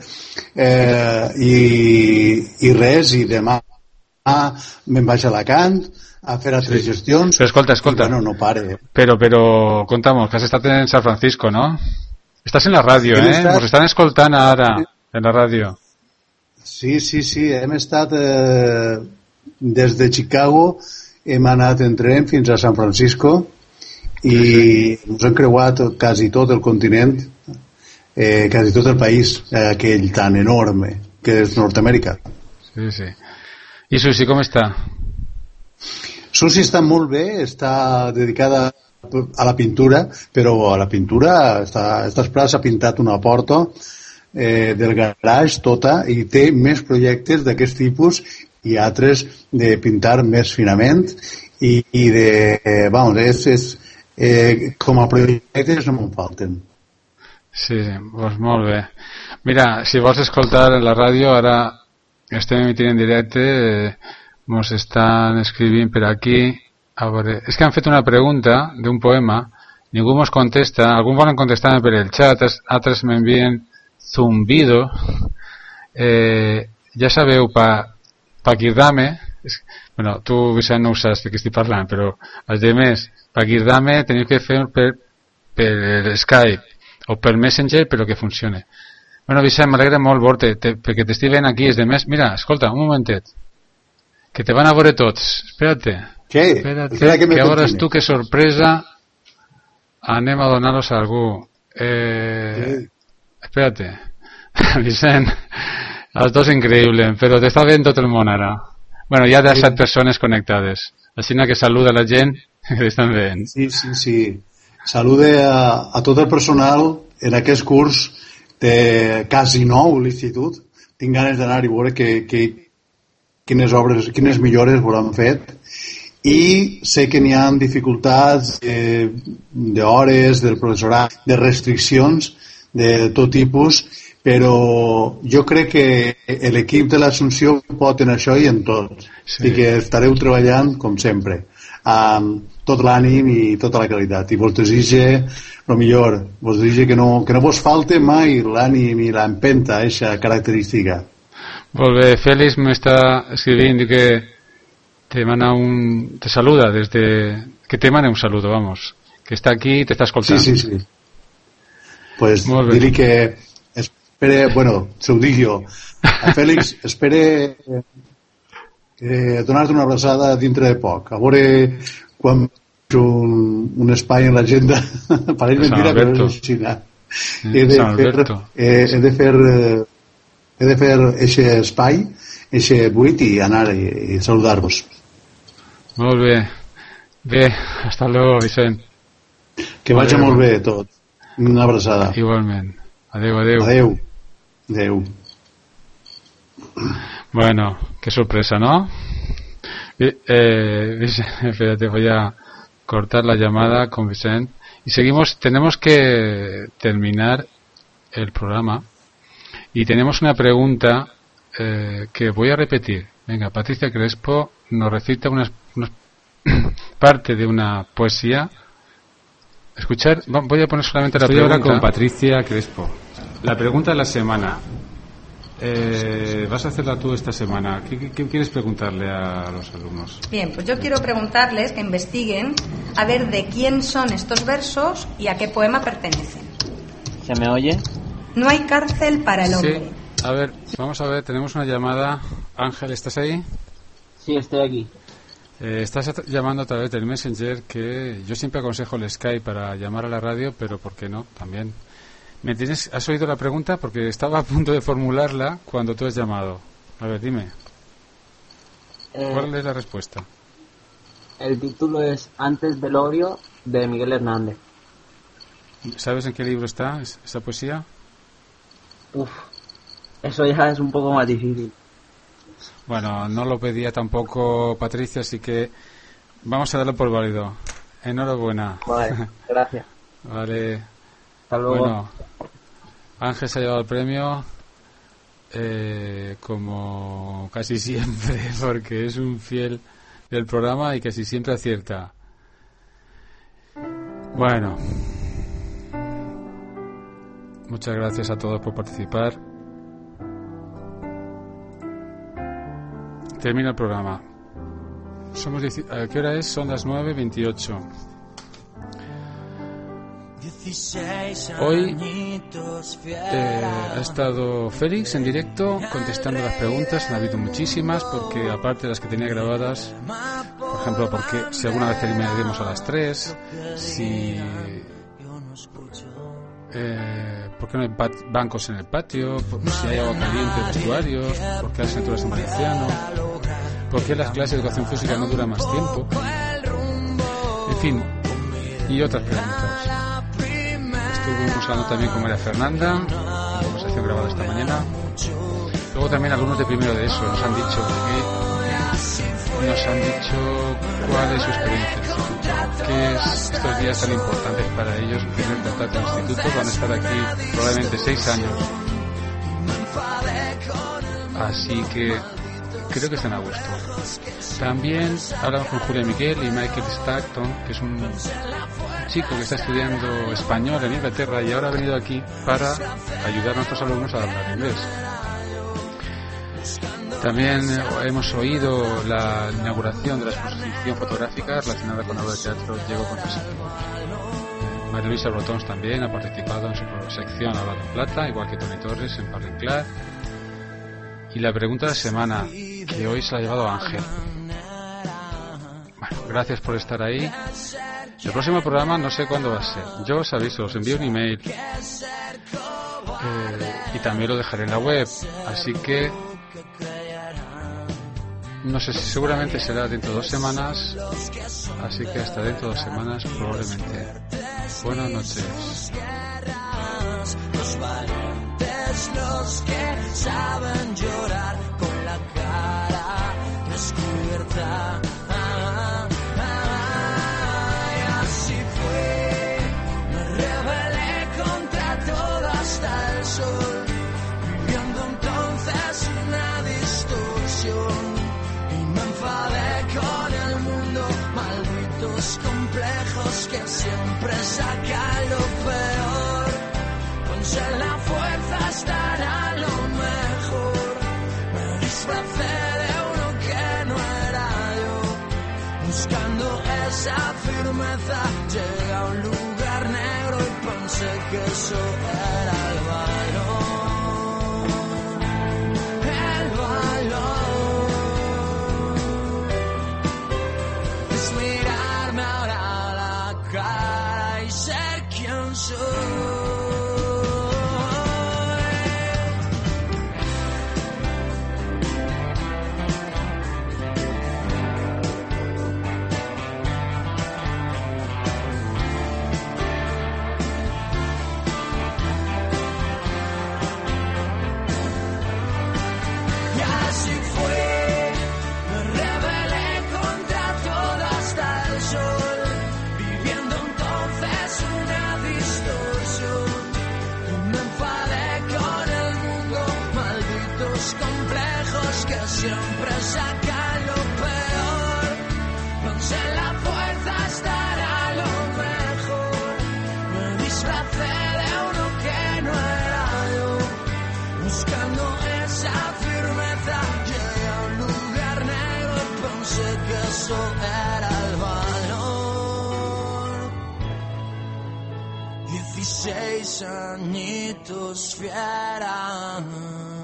i res, i demà me'n vaig a Alacant a fer altres gestions. Però escolta. Bueno, no pare. Però, contamos, que has estat en San Francisco, ¿no? Estàs en la ràdio, Ens estan escoltant ara, en la ràdio. Sí, hem estat des de Chicago, hem anat en tren fins a San Francisco i ens hem creuat quasi tot el continent, quasi tot el país, aquell tan enorme que és Nord-Amèrica. Sí. I Susi, com està? Susi està molt bé, està dedicada a la pintura, però a la pintura estas places ha pintat una porta del garage tota i té més projectes d'aquest tipus i altres de pintar més finament i de... com a projectes no me'n falten. Sí, doncs molt bé. Mira, si vols escoltar la ràdio, ara estem emitint en directe, mos estan escrivint per aquí. A veure, és que han fet una pregunta d'un poema, ningú mos contesta, alguns volen contestar per el xat, altres m'envien zumbido. Ja sabeu, Paquirdame, bueno, tu, Vicent, no ho saps de què estic parlant, però els demés, Paquirdame teniu que fer per Skype o per Messenger, però que funcione. Bueno, Vicent, m'alegra molt veure-te, perquè t'estic veient aquí, els demés. Mira, escolta, un momentet, que te van a veure tots. Espérate, que veuràs tu, que sorpresa, anem a donar-los a algú. Espérate, Vicent, els dos increïbles, però t'està veient tot el món ara. Bueno, hi ha 17 persones connectades, així que saluda la gent que t'estan veient. Sí. Salude a tot el personal en aquest curs de quasi nou l'institut. Tinc ganes d'anar i veure quines millores volem fet. I sé que n'hi ha dificultats d'hores, del professorat, de restriccions de tot tipus, però jo crec que l'equip de l'Assumpció pot en això i en tot. I que estareu treballant, com sempre, amb tot l'ànim i tota la qualitat. I vos desitge el millor, vos desitge que no vos falte mai l'ànim i l'empenta, aquesta característica. Molt bé, Félix m'està escrivint que te saluda desde... que te mane un saludo, vamos. Que está aquí y te está escoltant. Sí. Pues dir-li que espere, bueno, se ho dic jo. A Fèlix, espere donar-te una abraçada dintre de poc. A veure quan un espai en l'agenda. Pareix mentira, però és així. He de fer eixe espai, eixe buit i anar i saludar-vos. Molt bé. Bé, hasta luego, Vicent. Que vagi molt bé tot. Una abraçada. Igualment. Adeu. Bueno, qué sorpresa, ¿no? Espérate, voy a cortar la llamada con Vicent. Y seguimos, tenemos que terminar el programa Y tenemos una pregunta que voy a repetir. Venga, Patricia Crespo nos recita una parte de una poesía. Escuchar, voy a poner solamente la pregunta. Estoy ahora con Patricia Crespo. La pregunta de la semana. Vas a hacerla tú esta semana. ¿Qué quieres preguntarle a los alumnos? Bien, pues yo quiero preguntarles que investiguen a ver de quién son estos versos y a qué poema pertenecen. ¿Se me oye? No hay cárcel para el hombre. Sí. A ver, vamos a ver, tenemos una llamada. Ángel, ¿estás ahí? Sí, estoy aquí. Estás llamando a través del Messenger, que yo siempre aconsejo el Skype para llamar a la radio, pero ¿por qué no? También. ¿Has oído la pregunta? Porque estaba a punto de formularla cuando tú has llamado. A ver, dime. ¿Cuál es la respuesta? El título es Antes velorio, de Miguel Hernández. ¿Sabes en qué libro está esa poesía? Eso ya es un poco más difícil. Bueno, no lo pedía tampoco Patricia, así que vamos a darlo por válido. Enhorabuena. Vale, gracias. Vale. Hasta luego. Bueno, Ángel se ha llevado el premio, como casi siempre, porque es un fiel del programa y casi siempre acierta. Bueno, muchas gracias a todos por participar. Termina el programa. ¿A qué hora es? Son las 9:28. Hoy ha estado Félix en directo contestando las preguntas. Han habido muchísimas, porque aparte de las que tenía grabadas, por ejemplo, si alguna vez terminaremos a las 3, ¿por qué no hay bancos en el patio? Si hay agua caliente en vestuarios, ¿por qué el centro es en valenciano? ¿Por qué las clases de educación física no duran más tiempo? En fin, y otras preguntas. Estuvimos hablando también con María Fernanda, una conversación grabada esta mañana. Luego también algunos de primero de eso nos han dicho cuál es su experiencia, qué es estos días tan importantes para ellos, primer contacto en el instituto. Van a estar aquí probablemente 6 años, así que creo que están a gusto. También hablamos con Julia Miguel y Michael Stockton, que es un chico que está estudiando español en Inglaterra y ahora ha venido aquí para ayudar a nuestros alumnos a hablar inglés. También hemos oído la inauguración de la exposición fotográfica relacionada con la obra de teatro Diego Contreras. María Luisa Brotons también ha participado en su sección Hablando en Plata, igual que Tony Torres en Parlem Clar. Y la pregunta de la semana, que hoy se la ha llevado Ángel. Bueno, gracias por estar ahí. El próximo programa no sé cuándo va a ser. Yo os aviso, os envío un email. Y también lo dejaré en la web. Así que no sé si seguramente será dentro de 2 semanas. Así que hasta dentro de 2 semanas probablemente. Buenas noches. Los valientes, los que saben llorar con la cara descubierta. Y así fue, me rebelé contra todo hasta el sol, viviendo entonces una distorsión. Y me enfadé con el mundo, malditos complejos que siempre sacan lo peor. En la fuerza estará lo mejor. Me disfracé de uno que no era yo, buscando esa firmeza. Llegué a un lugar negro y pensé que eso era el valor. El valor es mirarme ahora a la cara y ser quien soy. los complejos que siempre sacan lo peor. Pensé en la fuerza estará lo mejor. Me disfracé de uno que no era yo, buscando esa firmeza. Llegué a un lugar negro y pensé que eso era el valor. 16 añitos fiera.